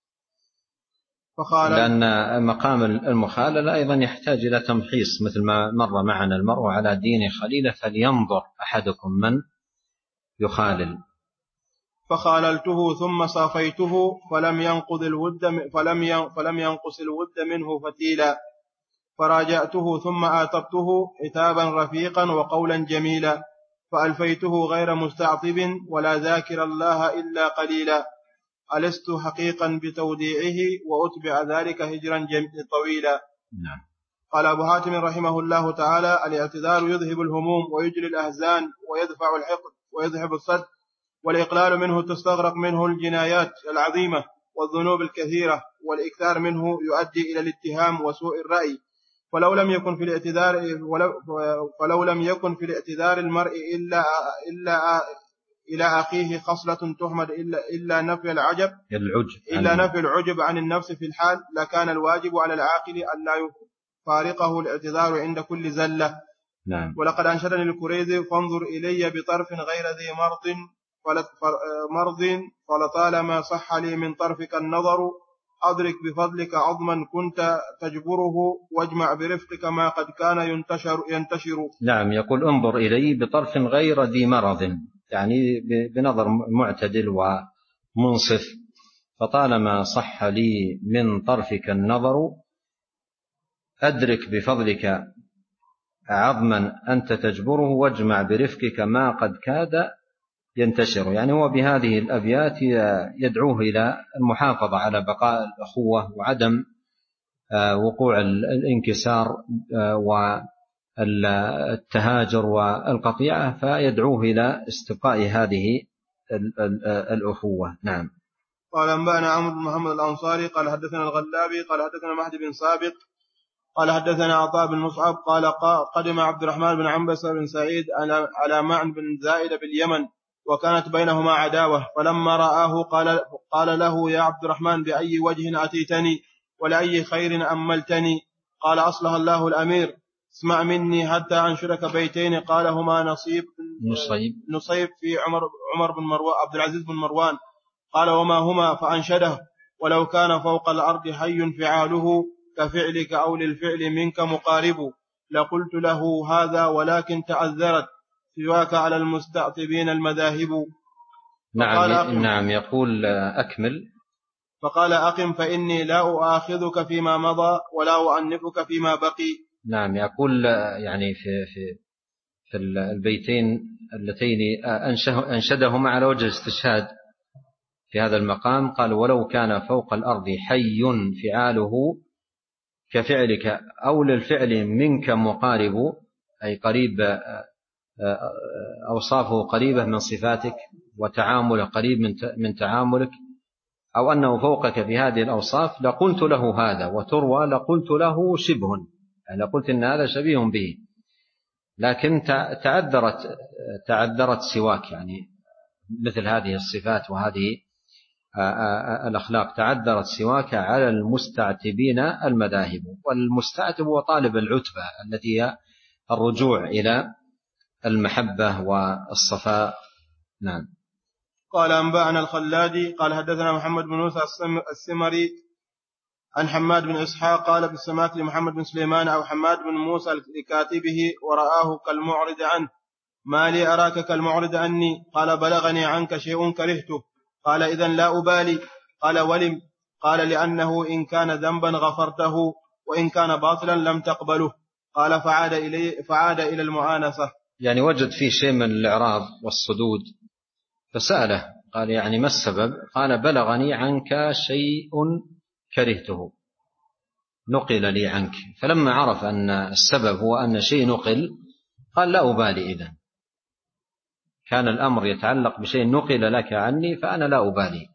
لأن مقام المخاللة أيضا يحتاج إلى تمحيص، مثل ما مر معنا المرء على دين خليله فلينظر أحدكم من يخالل. فخاللته ثم صافيته فلم ينقض الود فلم فلم ينقص الود منه فتيلا، فراجعته ثم آتبته عتابا رفيقا وقولا جميلا، فألفيته غير مستعطب ولا ذاكر الله إلا قليلا، ألست حقيقا بتوديعه وأتبع ذلك هجرا طويلا. نعم. قال أبو حاتم رحمه الله تعالى الاعتذار يذهب الهموم ويجلي الأحزان ويدفع الحقد ويذهب الصد، والإقلال منه تستغرق منه الجنايات العظيمة والذنوب الكثيرة، والإكثار منه يؤدي إلى الاتهام وسوء الرأي. فلو لم يكن في الاعتذار فلو لم يكن في الاعتذار المرء إلا إلا إلى أخيه خصلة تحمد إلا إلا نفي العجب العجب إلا نفي العجب عن النفس في الحال، لكان الواجب على العاقل أن لا يفارقه الاعتذار عند كل زلة. نعم. ولقد أنشدني الكريزي فانظر إلي بطرف غير ذي مرض مرض فلطالما صح لي من طرفك النظر، أدرك بفضلك عظما كنت تجبره واجمع برفقك ما قد كان ينتشر, ينتشر. نعم، يقول انظر إلي بطرف غير ذي مرض، يعني بنظر معتدل ومنصف، فطالما صح لي من طرفك النظر أدرك بفضلك عظما أنت تجبره واجمع برفقك ما قد كاد ينتشر. يعني هو بهذه الأبيات يدعوه إلى المحافظة على بقاء الأخوة وعدم وقوع الانكسار والتهاجر والقطيعة، فيدعوه إلى استبقاء هذه الأخوة. نعم. قال أنبأنا عمرو بن محمد الأنصاري قال حدثنا الغلابي قال حدثنا مهدي بن سابق قال حدثنا عطاء بن مصعب قال قدم عبد الرحمن بن عنبسة بن سعيد على معن بن زائد باليمن وكانت بينهما عداوة، فلما رآه قال, قال له يا عبد الرحمن بأي وجه أتيتني ولأي خير أملتني؟ قال أصلح الله الأمير اسمع مني حتى أنشرك بيتين قال هما نصيب نصيب, نصيب في عمر, عمر بن مروان عبد العزيز بن مروان. قال وما هما؟ فأنشده ولو كان فوق الأرض حي فعاله كفعلك أو للفعل منك مقارب، لقلت له هذا ولكن تعذرت سواك على المستعتبين المذاهب. نعم. نعم، يقول أكمل. فقال أقم فإني لا أؤاخذك فيما مضى ولا أؤنفك فيما بقي. نعم، يقول يعني في في في البيتين اللتين أنشدهما على وجه الاستشهاد في هذا المقام، قال ولو كان فوق الأرض حي فعاله كفعلك أو للفعل منك مقارب، أي قريب، أوصافه قريبة من صفاتك وتعامله قريب من تعاملك، أو أنه فوقك في هذه الأوصاف، لقلت له هذا، وتروى لقلت له شبه، يعني لقلت إن هذا شبيه به، لكن تعذرت تعذرت سواك، يعني مثل هذه الصفات وهذه الأخلاق تعذرت سواك على المستعتبين المذاهب. والمستعتب هو طالب العتبة التي هي الرجوع إلى المحبة والصفاء. نعم. قال أنبأنا الخلادي قال حدثنا محمد بن موسى السمري عن حماد بن إسحاق قال بالسماك لمحمد بن سليمان أو حماد بن موسى لكاتبه ورآه كالمعرض عنه، ما لي أراك كالمعرض عني؟ قال بلغني عنك شيء كرهته. قال إذن لا أبالي. قال ولم؟ قال لأنه إن كان ذنبا غفرته وإن كان باطلا لم تقبله. قال فعاد إلي فعاد إلى المؤانسة. يعني وجد فيه شيء من الإعراض والصدود فسأله قال يعني ما السبب؟ قال بلغني عنك شيء كرهته، نقل لي عنك. فلما عرف أن السبب هو أن شيء نقل قال لا أبالي، إذن كان الأمر يتعلق بشيء نقل لك عني فأنا لا أبالي.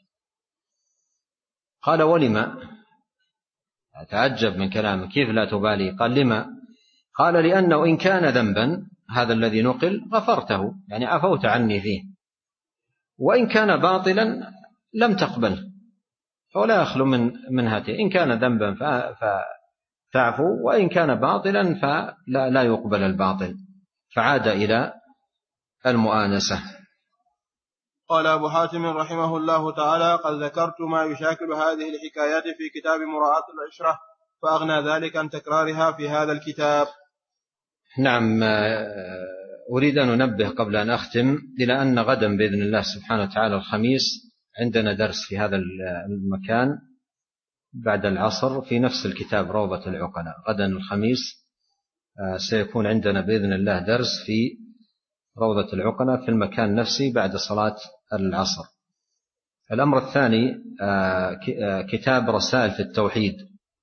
قال ولما؟ أتعجب من كلامه، كيف لا تبالي؟ قال لما؟ قال لأنه إن كان ذنبا هذا الذي نقل غفرته، يعني عفوت عني فيه، وإن كان باطلا لم تقبل، فلا يخلو من من هاتين، إن كان ذنبا فتعفو وإن كان باطلا فلا لا يقبل الباطل. فعاد إلى المؤانسة. قال أبو حاتم رحمه الله تعالى قد ذكرت ما يشاكل هذه الحكايات في كتاب مراعاة العشرة فأغنى ذلك عن تكرارها في هذا الكتاب. نعم، أريد أن أنبه قبل أن أختم إلى أن غدا بإذن الله سبحانه وتعالى الخميس عندنا درس في هذا المكان بعد العصر في نفس الكتاب روضة العقلاء. غدا الخميس سيكون عندنا بإذن الله درس في روضة العقلاء في المكان نفسه بعد صلاة العصر. الأمر الثاني كتاب رسائل في التوحيد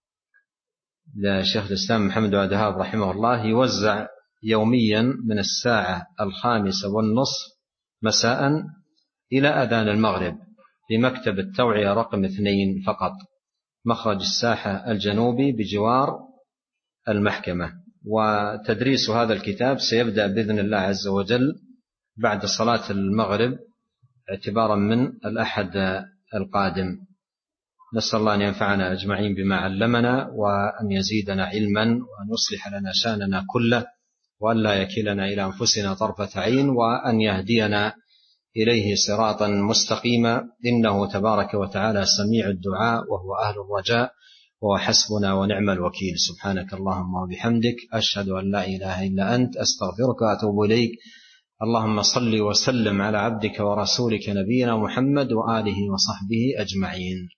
لشيخ الإسلام محمد بن عبد الوهاب رحمه الله، يوزع يوميا من الساعة الخامسة والنصف مساء إلى أذان المغرب في مكتب التوعية رقم اثنين فقط، مخرج الساحة الجنوبي بجوار المحكمة. وتدريس هذا الكتاب سيبدأ بإذن الله عز وجل بعد صلاة المغرب اعتبارا من الأحد القادم. نسأل الله أن ينفعنا أجمعين بما علمنا وأن يزيدنا علما وأن يصلح لنا شأننا كله وأن لا يكلنا إلى أنفسنا طرفة عين وأن يهدينا إليه صراطا مستقيما، إنه تبارك وتعالى سميع الدعاء وهو أهل الرجاء وحسبنا ونعم الوكيل. سبحانك اللهم وبحمدك أشهد أن لا إله إلا أنت أستغفرك وأتوب إليك. اللهم صل وسلم على عبدك ورسولك نبينا محمد وآله وصحبه أجمعين.